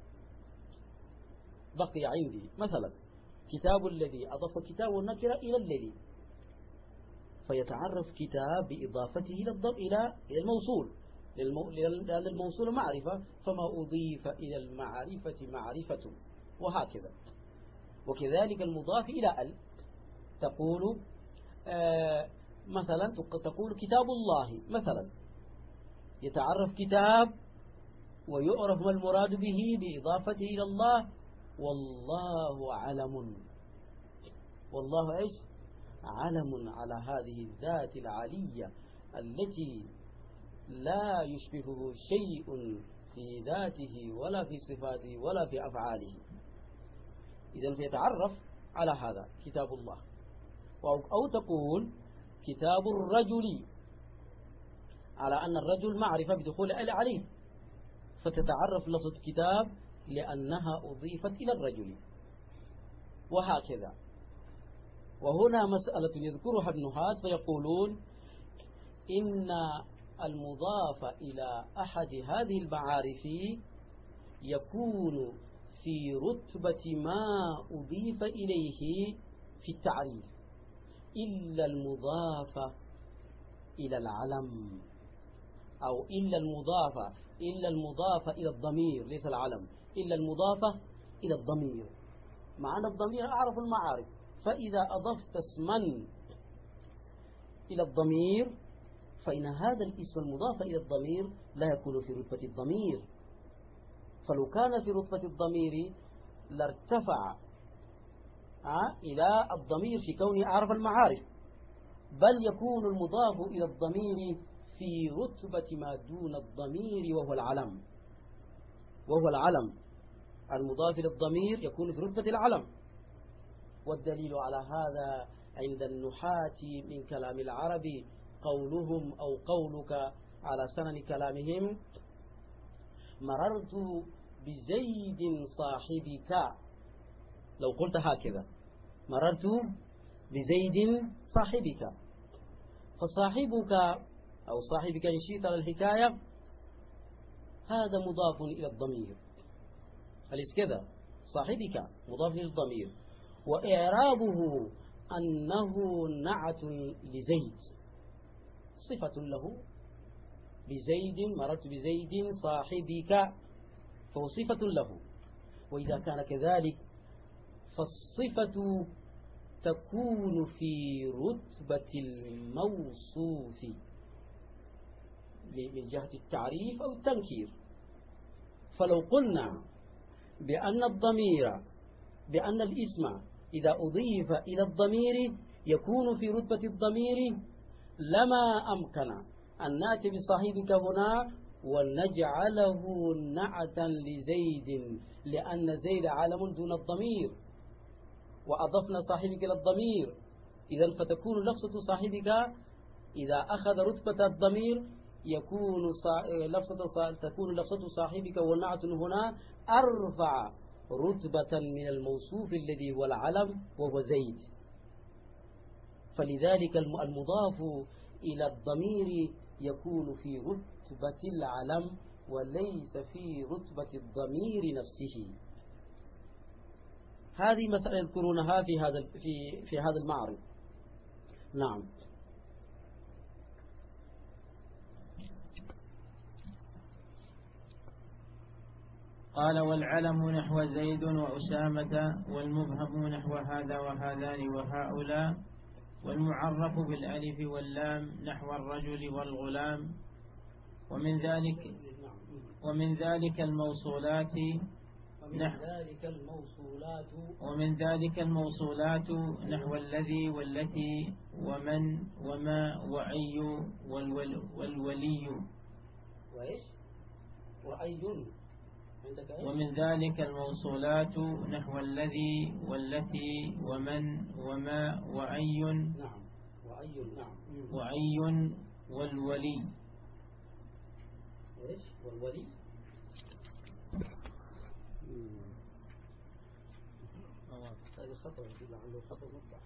بقي عندي مثلا، كتاب الذي أضف كتاب والنكرة إلى الذي، فيتعرف كتاب بإضافته إلى إلى إلى الموصول، لأن الموصول معرفة فما أضيف إلى المعرفة معرفة، وهكذا. وكذلك المضاف إلى ال تقول آه مثلا تقول كتاب الله مثلا، يتعرف كتاب ويعرف ما المراد به بإضافته إلى الله، والله علم، والله إيش علم على هذه الذات العالية التي لا يشبهه شيء في ذاته ولا في صفاته ولا في أفعاله. إذن فيتعرف على هذا كتاب الله. أو تقول كتاب الرجل على أن الرجل معرفة بدخول ال عليه، فتتعرف لفظة كتاب لأنها أضيفت إلى الرجل، وهكذا. وهنا مسألة يذكرها النحاة فيقولون إن المضاف إلى أحد هذه المعارف يكون في رتبة ما أضيف إليه في التعريف إلا المضاف إلى العلم، أو إلا المضاف إلا المضاف إلى الضمير، ليس العلم، إلا المضاف إلى الضمير. مع أن الضمير أعرف المعارف، فإذا أضفت اسما إلى الضمير فإن هذا الاسم المضاف إلى الضمير لا يكون في رتبة الضمير، فلو كان في رتبة الضمير لارتفع إلى الضمير في كونه أعرف المعارف، بل يكون المضاف إلى الضمير في رتبة ما دون الضمير وهو العلم، وهو العلم. المضاف إلى الضمير يكون في رتبة العلم. والدليل على هذا عند النحاة من كلام العرب قولهم أو قولك على سنن كلامهم مررت بزيد صاحبك. لو قلت هكذا مررت بزيد صاحبك، فصاحبك أو صاحبك إن شئت على الحكاية هذا مضاف إلى الضمير، أليس كذا؟ صاحبك مضاف إلى الضمير، وإعرابه أنه نعت لزيد، صفة له، بزيد مررت بزيد صاحبك فهو صفة له. وإذا كان كذلك فالصفة تكون في رتبة الموصوف من جهة التعريف أو التنكير. فلو قلنا بأن الضمير بأن الاسم إذا أضيف إلى الضمير يكون في رتبة الضمير لما أمكن أن نأتي بصاحبك هنا ونجعله نعتا لزيد، لأن زيد عالم دون الضمير وأضفنا صاحبك إلى الضمير، إذن فتكون لفظة صاحبك إذا أخذ رتبة الضمير يكون لفظة تكون لفظة صاحبك والنعت هنا أرفع رتبة من الموصوف الذي هو العلم وهو زيد. فلذلك المضاف إلى الضمير يكون في رتبة العلم وليس في رتبة الضمير نفسه. هذه مسألة يذكرونها في هذا في في هذا المعرض. نعم. قال والعلم نحو زيد وأسامة، والمبهم نحو هذا وهذان وهؤلاء، والمعرف بالألف واللام نحو الرجل والغلام. ومن ذلك ومن ذلك الموصولات نحو ذلك الموصولات ومن ذلك الموصولات نحو الذي والتي ومن وما وأي والول والولي. وإيش وأي ومن ذلك الموصولات نحو الذي والتي ومن وما وأي. نعم وأي. نعم وأي والولي. إيش والولي؟ هذه خطأ لعله خطأ مطبع.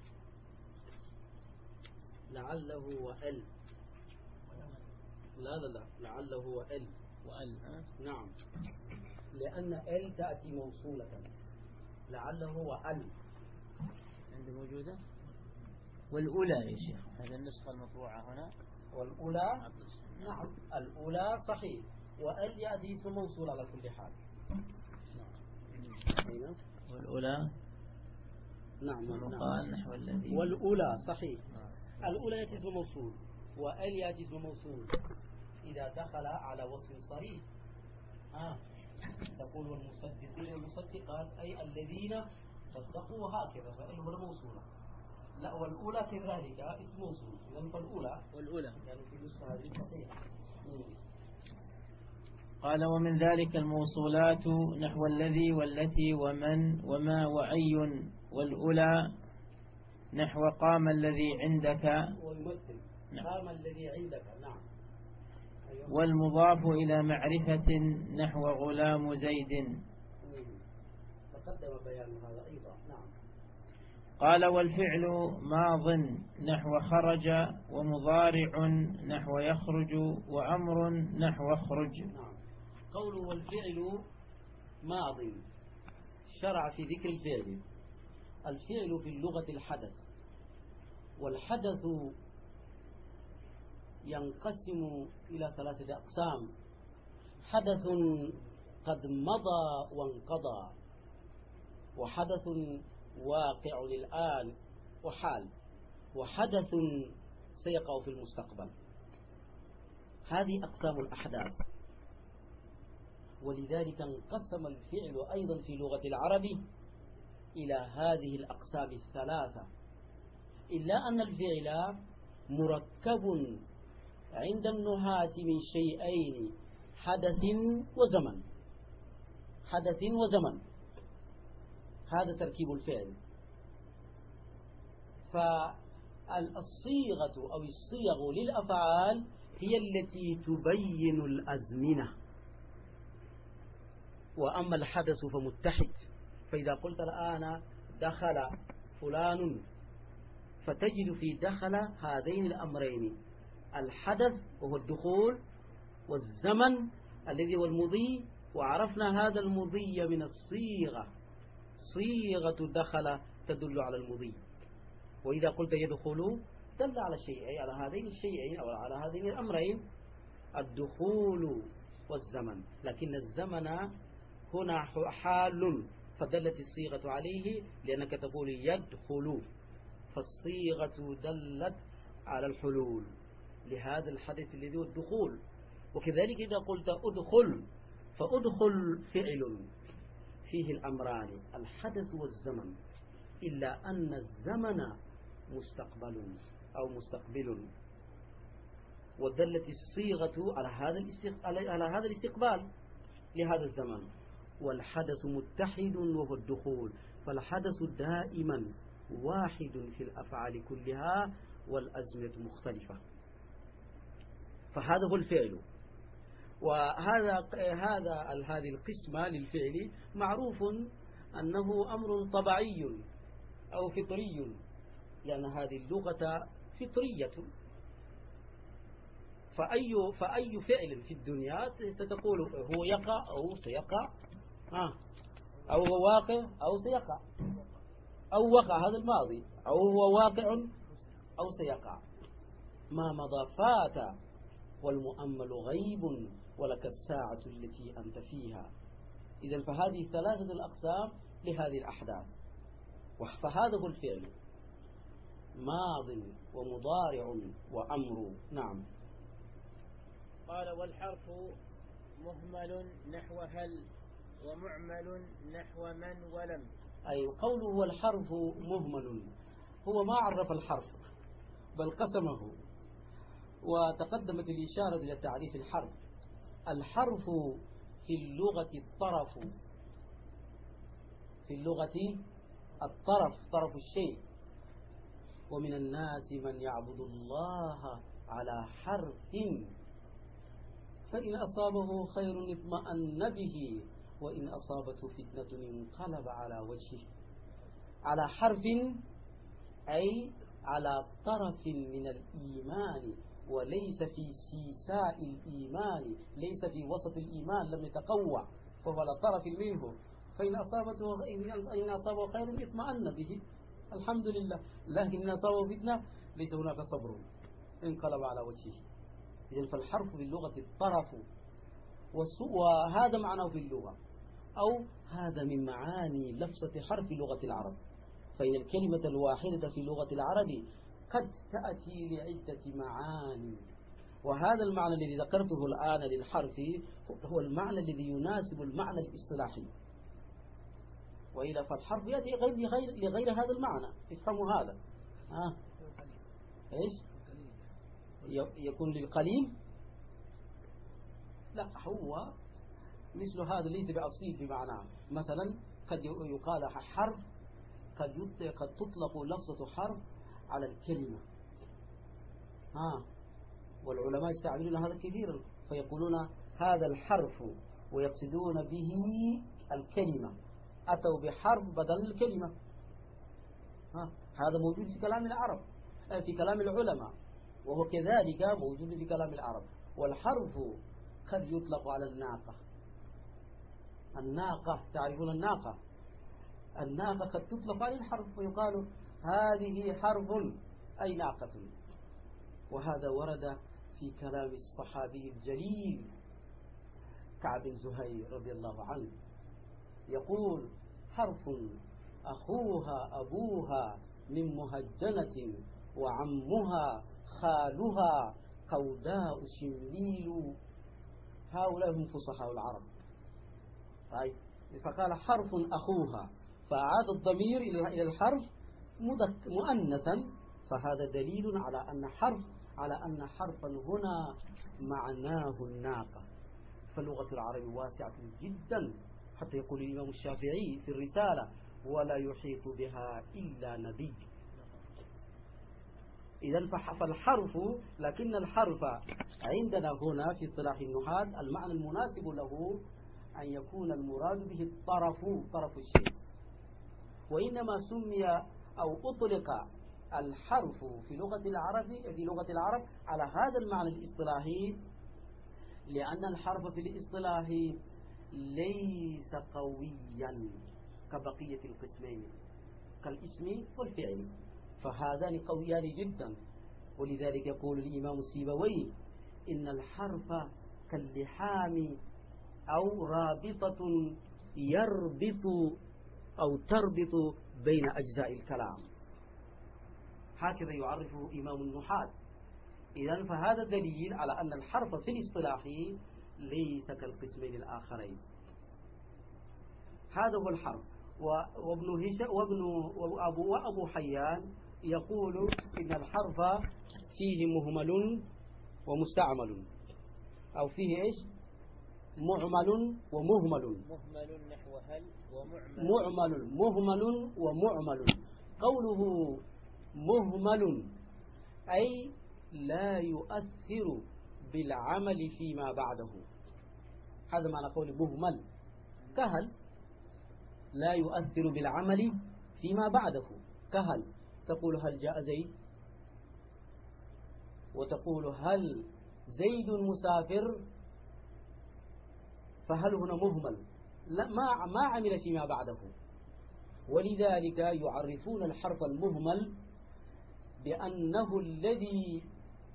لعله وأل. لا لا لا لعله وأل. وأل نعم لأن ال تأتي موصولة. لعله وأل عندي موجودة. والأولى يا شيخ هذا النسخة المطبوعة هنا. والأولى نعم الأولى صحيح. وأل يأتي اسم موصول على كل حال. نعم. والأولى نعم قال نحو الذي. والأولى صحيح. الأولى يأتي اسم موصول وأل يأتي اسم موصول إذا دخل على وصف صريح. آه. تقول والمصدقين والمصدقات أي الذين صدقوا هكذا فإن هو موصولة. لا والأولى كذلك اسم موصول. إذن فالأولى والأولى يعني في النسخة هذه صحيحة. قال ومن ذلك الموصولات نحو الذي والتي ومن وما وأي والأولى نحو قام الذي عندك. ويمثل قام الذي عندك. نعم. والمضاف إلى معرفة نحو غلام زيد. تقدم بيان هذا أيضا. نعم. قال والفعل ماض نحو خرج ومضارع نحو يخرج وأمر نحو اخرج. نعم. قوله والفعل ماض شرع في ذكر الفعل. الفعل في اللغة الحدث، والحدث ينقسم إلى ثلاثة أقسام: حدث قد مضى وانقضى، وحدث واقع الآن وحال، وحدث سيقع في المستقبل. هذه أقسام الأحداث. ولذلك انقسم الفعل أيضا في لغة العرب إلى هذه الأقسام الثلاثة، إلا أن الفعل مركب عند النحاة من شيئين: حدث وزمن. حدث وزمن هذا تركيب الفعل. فالصيغة أو الصيغ للأفعال هي التي تبين الأزمنة، وأما الحدث فمتحد. فإذا قلت الآن دخل فلان، فتجد في دخل هذين الأمرين: الحدث وهو الدخول، والزمن الذي هو المضي. وعرفنا هذا المضي من الصيغة، صيغة دخل تدل على المضي. وإذا قلت يدخل دل على شيئين، على هذين الشيئين أو على هذين الأمرين: الدخول والزمن. لكن الزمن هنا حال، فدلت الصيغة عليه لأنك تقول يدخل، فالصيغة دلت على الحلول لهذا الحدث الذي هو الدخول. وكذلك إذا قلت أدخل، فأدخل فعل فيه الأمران: الحدث والزمن، إلا أن الزمن مستقبل أو مستقبل، ودلت الصيغة على هذا على هذا الاستقبال لهذا الزمن. والحدث متحد وهو الدخول، فالحدث دائما واحد في الأفعال كلها والأزمنة مختلفة. فهذا هو الفعل. وهذا هذا هذه القسمة للفعل معروف أنه أمر طبيعي أو فطري، لأن هذه اللغة فطرية. فأي فأي فعل في الدنيا ستقول هو يقع أو سيقع، ها أو هو واقع أو سيقع، أو وقع هذا الماضي، أو هو واقع أو سيقع. ما مضى فات، والمؤمل غيب، ولك الساعة التي أنت فيها. إذن فهذه ثلاثة الأقسام لهذه الأحداث. فهذا هو الفعل: ماض ومضارع وأمر. نعم. قال والحرف مهمل نحو هل، ومعمل نحو من ولم. أي قوله والحرف مهمل، هو ما عرف الحرف بل قسمه. وتقدمت الإشارة إلى تعريف الحرف. الحرف في اللغة الطرف، في اللغة الطرف، طرف الشيء. ومن الناس من يعبد الله على حرف، فإن أصابه خير اطمأن به وإن أصابته فتنة انقلب على وجهه. على حرف أي على طرف من الإيمان، وليس في سيساء الإيمان، ليس في وسط الإيمان، لم يتقوى، فهو على طرف منه. فإن أصابته إن أصابه خير اطمأن به، الحمد لله. لكن إن أصابه فتنة ليس هناك صبر، انقلب على وجهه. إذن فالحرف باللغة الطرف، وهذا معناه في اللغة، أو هذا من معاني لفظة حرف لغة العرب. فإن الكلمة الواحدة في لغة العرب قد تأتي لعدة معاني، وهذا المعنى الذي ذكرته الآن للحرف هو المعنى الذي يناسب المعنى الاصطلاحي، وإذا فالحرف يأتي غير لغير, لغير هذا المعنى. افهموا هذا. ها إيش يكون للقليل؟ لا، هو مثل هذا ليس بأصيل في معناه. مثلا قد يقال حرف، قد قد تطلق لفظة حرف على الكلمة، ها والعلماء يستعملون هذا كثيرا، فيقولون هذا الحرف ويقصدون به الكلمة، أتوا بحرف بدل الكلمة. ها هذا موجود في كلام العرب، في كلام العلماء، وهو كذلك موجود في كلام العرب. والحرف قد يطلق على الناقة. الناقة، تعرفون الناقة؟ الناقة قد تطلق على الحرف ويقال هذه حرف أي ناقة. وهذا ورد في كلام الصحابي الجليل كعب بن زهير رضي الله عنه، يقول حرف أخوها أبوها من مهجنة وعمها خالها قوداء شمليل. هؤلاء هم فصحاء العرب. فقال حرف أخوها، فأعاد الضمير إلى الحرف مؤنثا، فهذا دليل على أن حرف على أن حرفا هنا معناه الناقة. فلغة العرب واسعة جدا، حتى يقول الإمام الشافعي في الرسالة ولا يحيط بها إلا نبي. إذن فالحرف، لكن الحرف عندنا هنا في اصطلاح النحاة المعنى المناسب له أن يكون المراد به الطرف، طرف الشيء. وإنما سمي أو أطلق الحرف في لغة العرب في لغة العرب على هذا المعنى الاصطلاحي، لأن الحرف في الاصطلاح ليس قويا كبقية القسمين، كالاسم والفعل، فهذان قويان جدا. ولذلك يقول الإمام السيبوي إن الحرف كاللحام أو رابطة يربط أو تربط بين أجزاء الكلام، هكذا يعرفه إمام النحاة. إذن فهذا دليل على أن الحرف في الاصطلاح ليس كالقسمين الآخرين. هذا هو الحرف. وابن هشام وابن وأبو وأبو حيان يقول إن الحرف فيه مهمل ومستعمل، أو فيه إيش؟ معمل ومهمل. مهمل نحو هل، ومعمل معمل مهمل ومعمل. قوله مهمل أي لا يؤثر بالعمل فيما بعده، هذا معنى قول مهمل. كهل لا يؤثر بالعمل فيما بعده، كهل تقول هل جاء زيد، وتقول هل زيد مسافر، فهل هنا مهمل، لا ما ما عمل فيما بعده. ولذلك يعرفون الحرف المهمل بأنه الذي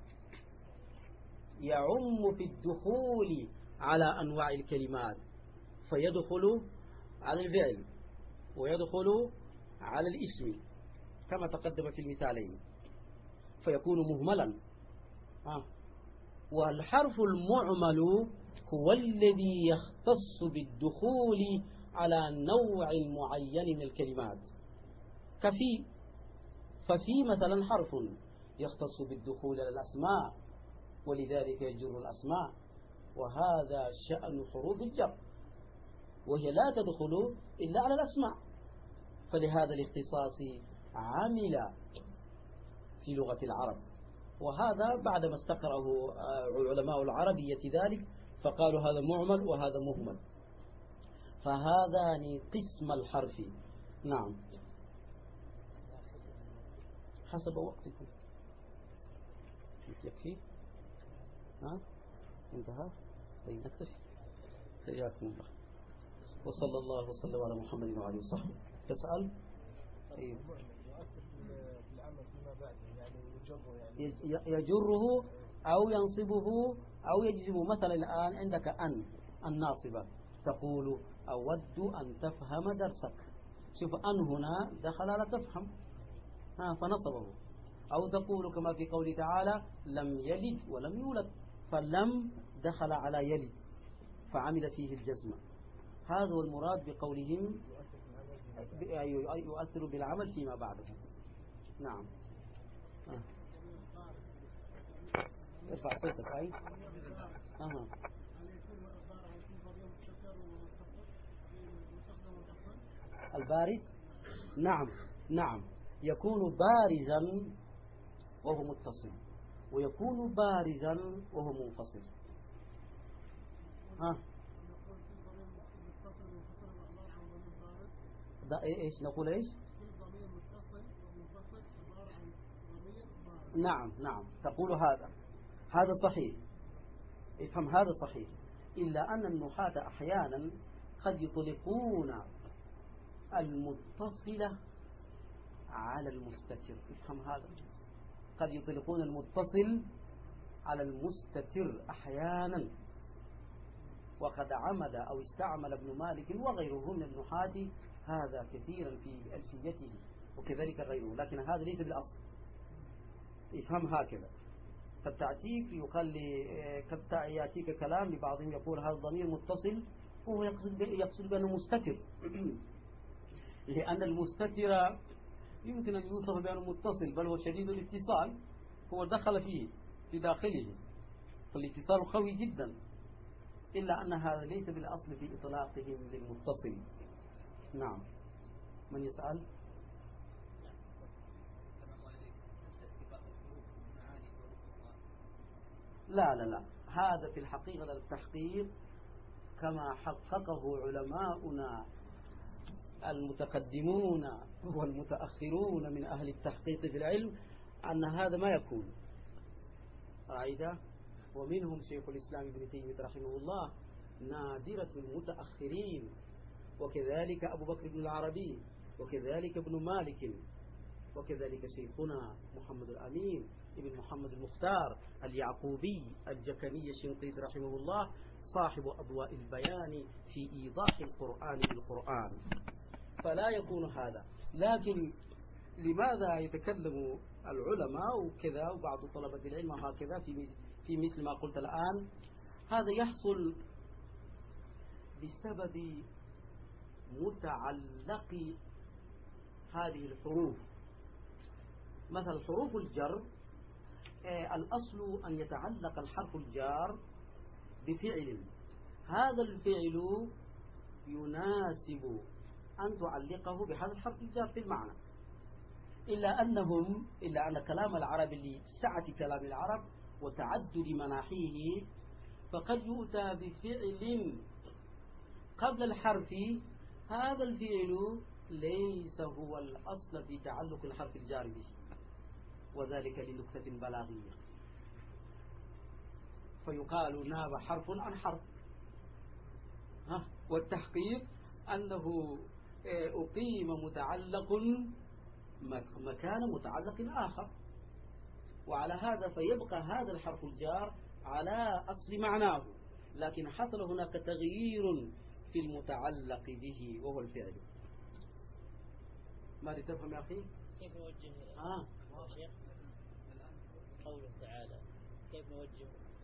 يعم في الدخول على أنواع الكلمات، فيدخل على الفعل ويدخل على الاسم كما تقدم في المثالين، فيكون مهملا. آه. والحرف المعمل هو الذي يختص بالدخول على نوع معين من الكلمات، كفي. ففي مثلا حرف يختص بالدخول على الأسماء، ولذلك يجر الأسماء، وهذا شأن حروف الجر، وهي لا تدخل إلا على الأسماء، فلهذا الاختصاص عمل في لغة العرب. وهذا بعدما استقره علماء العربية ذلك فقالوا هذا معمل وهذا مهمل، فهذان قسم الحرف. نعم، حسب وقتكم يكفي. ها انتهى؟ طيب نكتفي. حياكم الله، وصلى الله وسلم على محمد وعلى اله وصحبه. تسأل؟ أيوه. يجره أو ينصبه أو يجزمه. مثلا الآن عندك أن الناصبة تقول أود أن تفهم درسك، شوف أن هنا دخل على تفهم ها فنصبه. أو تقول كما في قوله تعالى لم يلد ولم يولد، فلم دخل على يلد فعمل فيه الجزم. هذا هو المراد بقولهم يؤثر بالعمل فيما بعده. نعم. آه. ارفع صوتك. أي أها. البارز، نعم نعم، يكون بارزا وهو متصل، ويكون بارزا وهو منفصل. ها ده ايش نقول ايش؟ نعم نعم، تقول هذا هذا صحيح، افهم هذا صحيح، إلا أن النحاة أحيانا قد يطلقون المتصلة على المستتر. افهم هذا، قد يطلقون المتصل على المستتر أحيانا، وقد عمد أو استعمل ابن مالك وغيره من النحاة هذا كثيرا في ألفيته وكذلك غيره، لكن هذا ليس بالأصل. افهم هكذا، قد تأتيك يقال لي قد يأتيك كلام لبعضهم يقول هذا الضمير متصل وهو يقصد يقصد بأنه مستتر لأن المستتر يمكن أن يوصف بأنه متصل، بل هو شديد الاتصال، هو دخل فيه في داخله، فالاتصال قوي جدا، إلا أن هذا ليس بالأصل في إطلاقهم للمتصل. نعم، من يسأل؟ لا لا لا، هذا في الحقيقة التحقيق كما حققه علماؤنا المتقدمون والمتأخرون من أهل التحقيق في العلم أن هذا ما يكون. رأيت؟ ومنهم شيخ الإسلام ابن تيمية رحمه الله، نادرة المتأخرين، وكذلك أبو بكر بن العربي، وكذلك ابن مالك، وكذلك شيخنا محمد الأمين ابن محمد المختار اليعقوبي الجكني الشنقيطي رحمه الله، صاحب أضواء البيان في إيضاح القرآن بالقرآن. فلا يكون هذا، لكن لماذا يتكلم العلماء وكذا وبعض طلبة العلم هكذا في في مثل ما قلت الآن؟ هذا يحصل بسبب متعلق هذه الحروف. مثل حروف الجر، الأصل أن يتعلق الحرف الجار بفعل، هذا الفعل يناسب أن تعلقه بهذا الحرف الجار في المعنى، إلا أنهم إلا أن كلام العرب لسعة كلام العرب وتعدد مناحيه، فقد يؤتى بفعل قبل الحرف، هذا الفعل ليس هو الأصل في تعلق الحرف الجار به، وذلك لنكتة بلاغية، فيقال ناب حرف عن حرف. ها، والتحقيق أنه أقيم متعلق مكان متعلق آخر، وعلى هذا فيبقى هذا الحرف الجار على أصل معناه، لكن حصل هناك تغيير في المتعلق به وهو الفعل. ما تفهم يا أخي؟ كيف نوجه آه. شيخ قوله تعالى كيف نوجه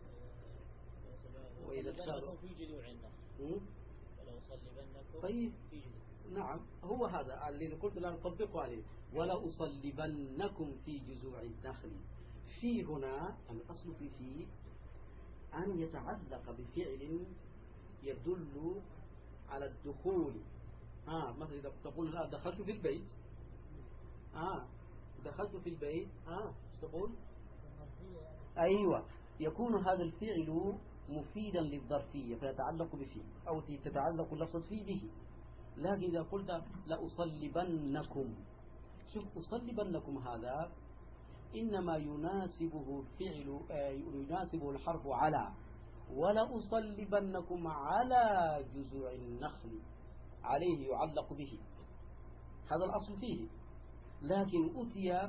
وإذا ابتغوا في جذوع النخل ولو صلبنكم طيب في جذوع. نعم، هو هذا الذي قلت لا نطبقه عليه، ولا أصلبنكم في جذوع النخل. في هنا الأصل في في أن يتعلق بفعل يدل على الدخول. آه مثلا إذا تقول لا دخلت في البيت، آه دخلت في البيت، آه ايش تقول؟ أيوة، يكون هذا الفعل مفيدا للظرفية فيتعلق بفيه أو تتعلق اللفظة فيه به. لكن إذا قلت لأصلبنكم، شوف أصلبنكم هذا إنما يناسبه فعل آه يناسبه الحرف على، ولا أصلبنكم على جذوع النخل، عليه يعلق به، هذا الأصل فيه. لكن أتي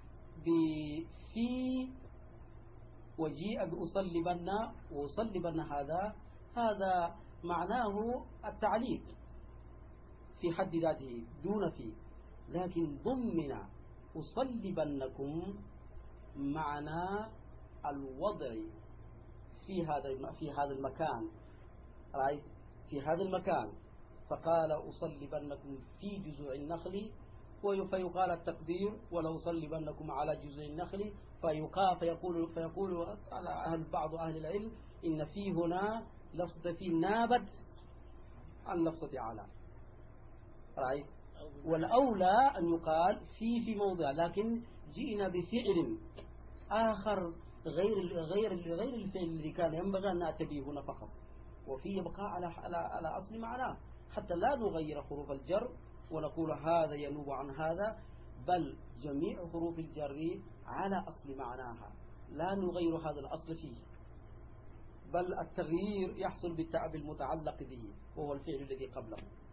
بفي وجيء بأصلبن، وأصلبن هذا هذا معناه التعليق في حد ذاته دون فيه، لكن ضمن أصلبنكم معنى الوضع في هذا في هذا المكان، رأيت في هذا المكان، فقال أصلبنكم في جذوع النخل، فيقال التقدير ولا أصلبنكم على جذوع النخل، فيقال فيقول فيقول أهل بعض أهل العلم إن في هنا لفظة في نابت عن لفظة على، رأيت. والأولى أن يقال في في موضع، لكن جئنا بفعل آخر غير غير غير الفعل الذي كان ينبغي أن نأتي به هنا فقط، وفي يبقى على على على أصل معناه، حتى لا نغير حروف الجر ونقول هذا ينوب عن هذا، بل جميع حروف الجر على أصل معناها، لا نغير هذا الأصل فيه، بل التغيير يحصل بالتعب المتعلق به وهو الفعل الذي قبله.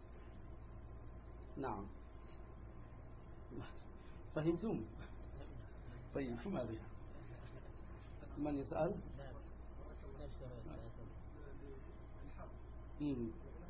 نعم، فهمتم؟ طيب شو هذه؟ من يسأل؟ امم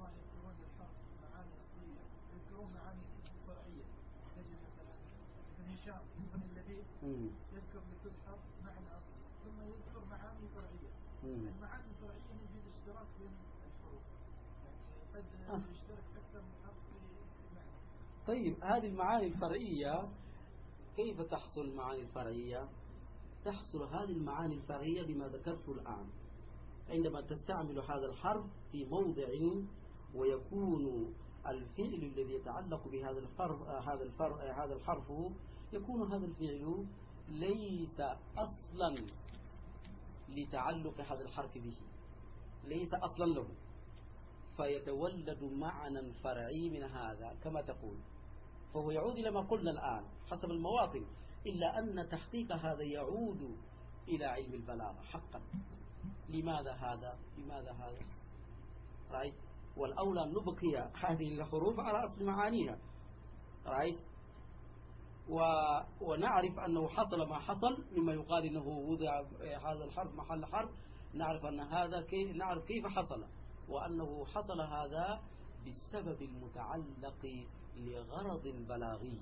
يذكرون معاني فرعية، تجد مثلا ابن هشام ابن اللبيب يذكر لكل حرف معنى أصلي ثم يذكر معاني فرعية. المعاني الفرعية يجد اشتراك بين الحروف، يعني قد آه. يشترك أكثر من حرف في معنى. طيب هذه المعاني الفرعية كيف تحصل المعاني الفرعية؟ تحصل هذه المعاني الفرعية بما ذكرته الآن، عندما تستعمل هذا الحرف في موضع ويكون الفعل الذي يتعلق بهذا الفرع هذا الفرع هذا الحرف يكون هذا الفعل ليس أصلا لتعلق هذا الحرف به، ليس أصلا له، فيتولد معنى فرعي من هذا كما تقول، فهو يعود إلى ما قلنا الآن حسب المواطن، إلا أن تحقيق هذا يعود إلى علم البلاغة حقا. لماذا هذا؟ لماذا هذا؟ رأيت؟ والأولى نبقي هذه الحروف على أصل معانيها، رأيت؟ و... ونعرف أنه حصل ما حصل مما يقال إنه وضع هذا الحرف محل حرف، نعرف أن هذا كي... نعرف كيف حصل، وأنه حصل هذا بالسبب المتعلق لغرض بلاغي.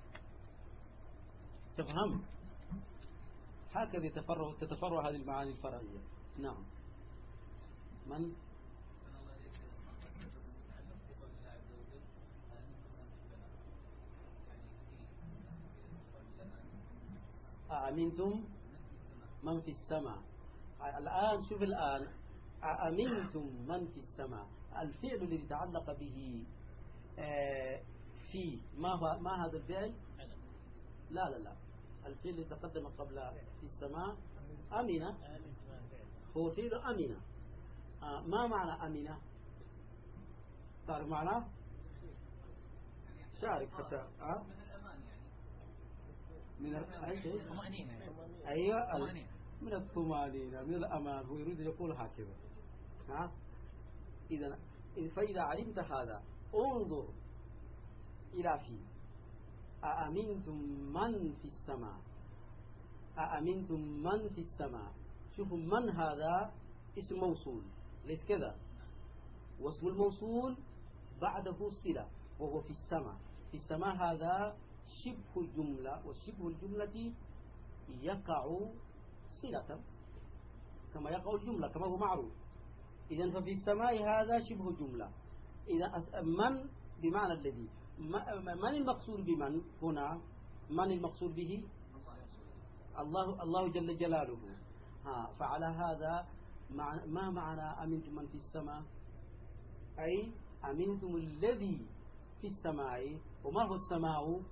تفهم؟ هكذا تتفرع تتفرع هذه المعاني الفرعية. نعم. من؟ أأمنتم من في السماء. الآن شوف الآن، أأمنتم من في السماء، الفعل الذي تعلق به في ما هو ما هذا الفعل؟ لا لا لا الفعل اللي تقدم قبل في السماء أمنة، هو فعل أمنة. آه ما معنى أمنة؟ تعرف معناه؟ شارك حتى آه؟ من الطمأنينة. أيوة من الطمأنينة من الأمان، هو يريد يقول هكذا. ها إذا فإذا علمت هذا انظر إلى في أأمنتم من في السماء، أأمنتم من في السماء، شوفوا من هذا اسم موصول ليس كذا، واسم الموصول بعده صلة وهو في السماء. في السماء هذا شبه الجملة، والشبه الجملة يقع صلة كما يقع الجملة كما هو معروف. إذن ففي السماء هذا شبه جملة. إذا من بمعنى الذي، من المقصود بمن هنا؟ من المقصود به؟ الله الله جل جلاله. ها فعلى هذا ما معنى أمنتم من في السماء؟ أي أمنتم الذي في السماء. وما هو السماء؟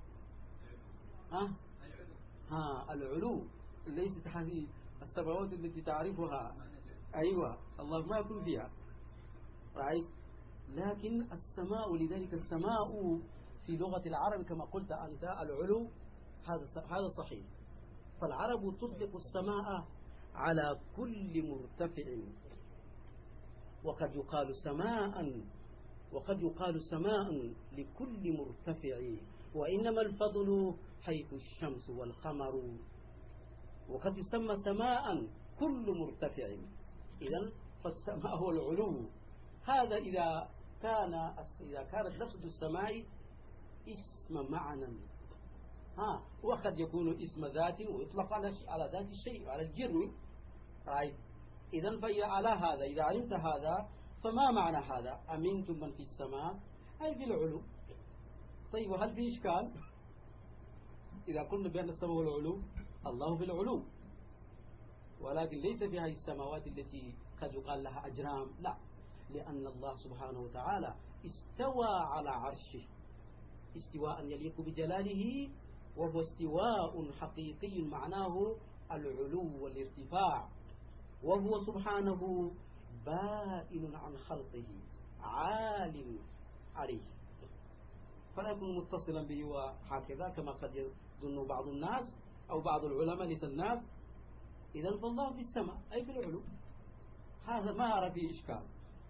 ها ها العلو، ليست هذه السماوات التي تعرفها. أيوة، الله ما يكون فيها رأيت. لكن السماء، لذلك السماء في لغة العرب كما قلت أنت العلو، هذا هذا صحيح. فالعرب تطلق السماء على كل مرتفع، وقد يقال سماء وقد يقال سماء لكل مرتفع، وإنما الفضل حيث الشمس والقمر. وقد يسمى سماء كل مرتفع. إذن فالسماء هو العلو. هذا إذا كان إذا كانت لفظ السماء اسم معنى، ها وقد يكون اسم ذات ويطلق على على ذات الشيء، على الجرم. رايت. إذن فهي على هذا، إذا علمت هذا فما معنى هذا؟ أمنتم من في السماء أي في العلو. طيب، وهل في إشكال إذا قلنا بأن السماء والعلو؟ الله في العلو، ولكن ليس في هذه السماوات التي قد يقال لها أجرام، لا، لأن الله سبحانه وتعالى استوى على عرشه استواء يليق بجلاله، وهو استواء حقيقي معناه العلو والارتفاع، وهو سبحانه بائن عن خلقه عال عليه، فلا يكون متصلا به وهكذا كما قد يظن بعض الناس أو بعض العلماء ليس الناس. إذن فالله في السماء أي في العلو، هذا ما أرى فيه إشكال.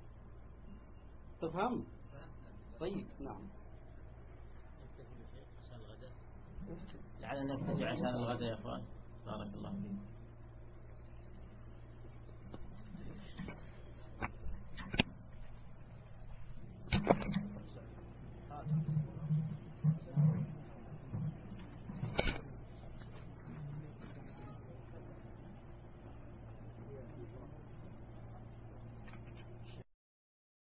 تفهم؟ طيب، نعم. لعلنا نكتفي عشان الغداء يا أخوان. بارك الله فيكم.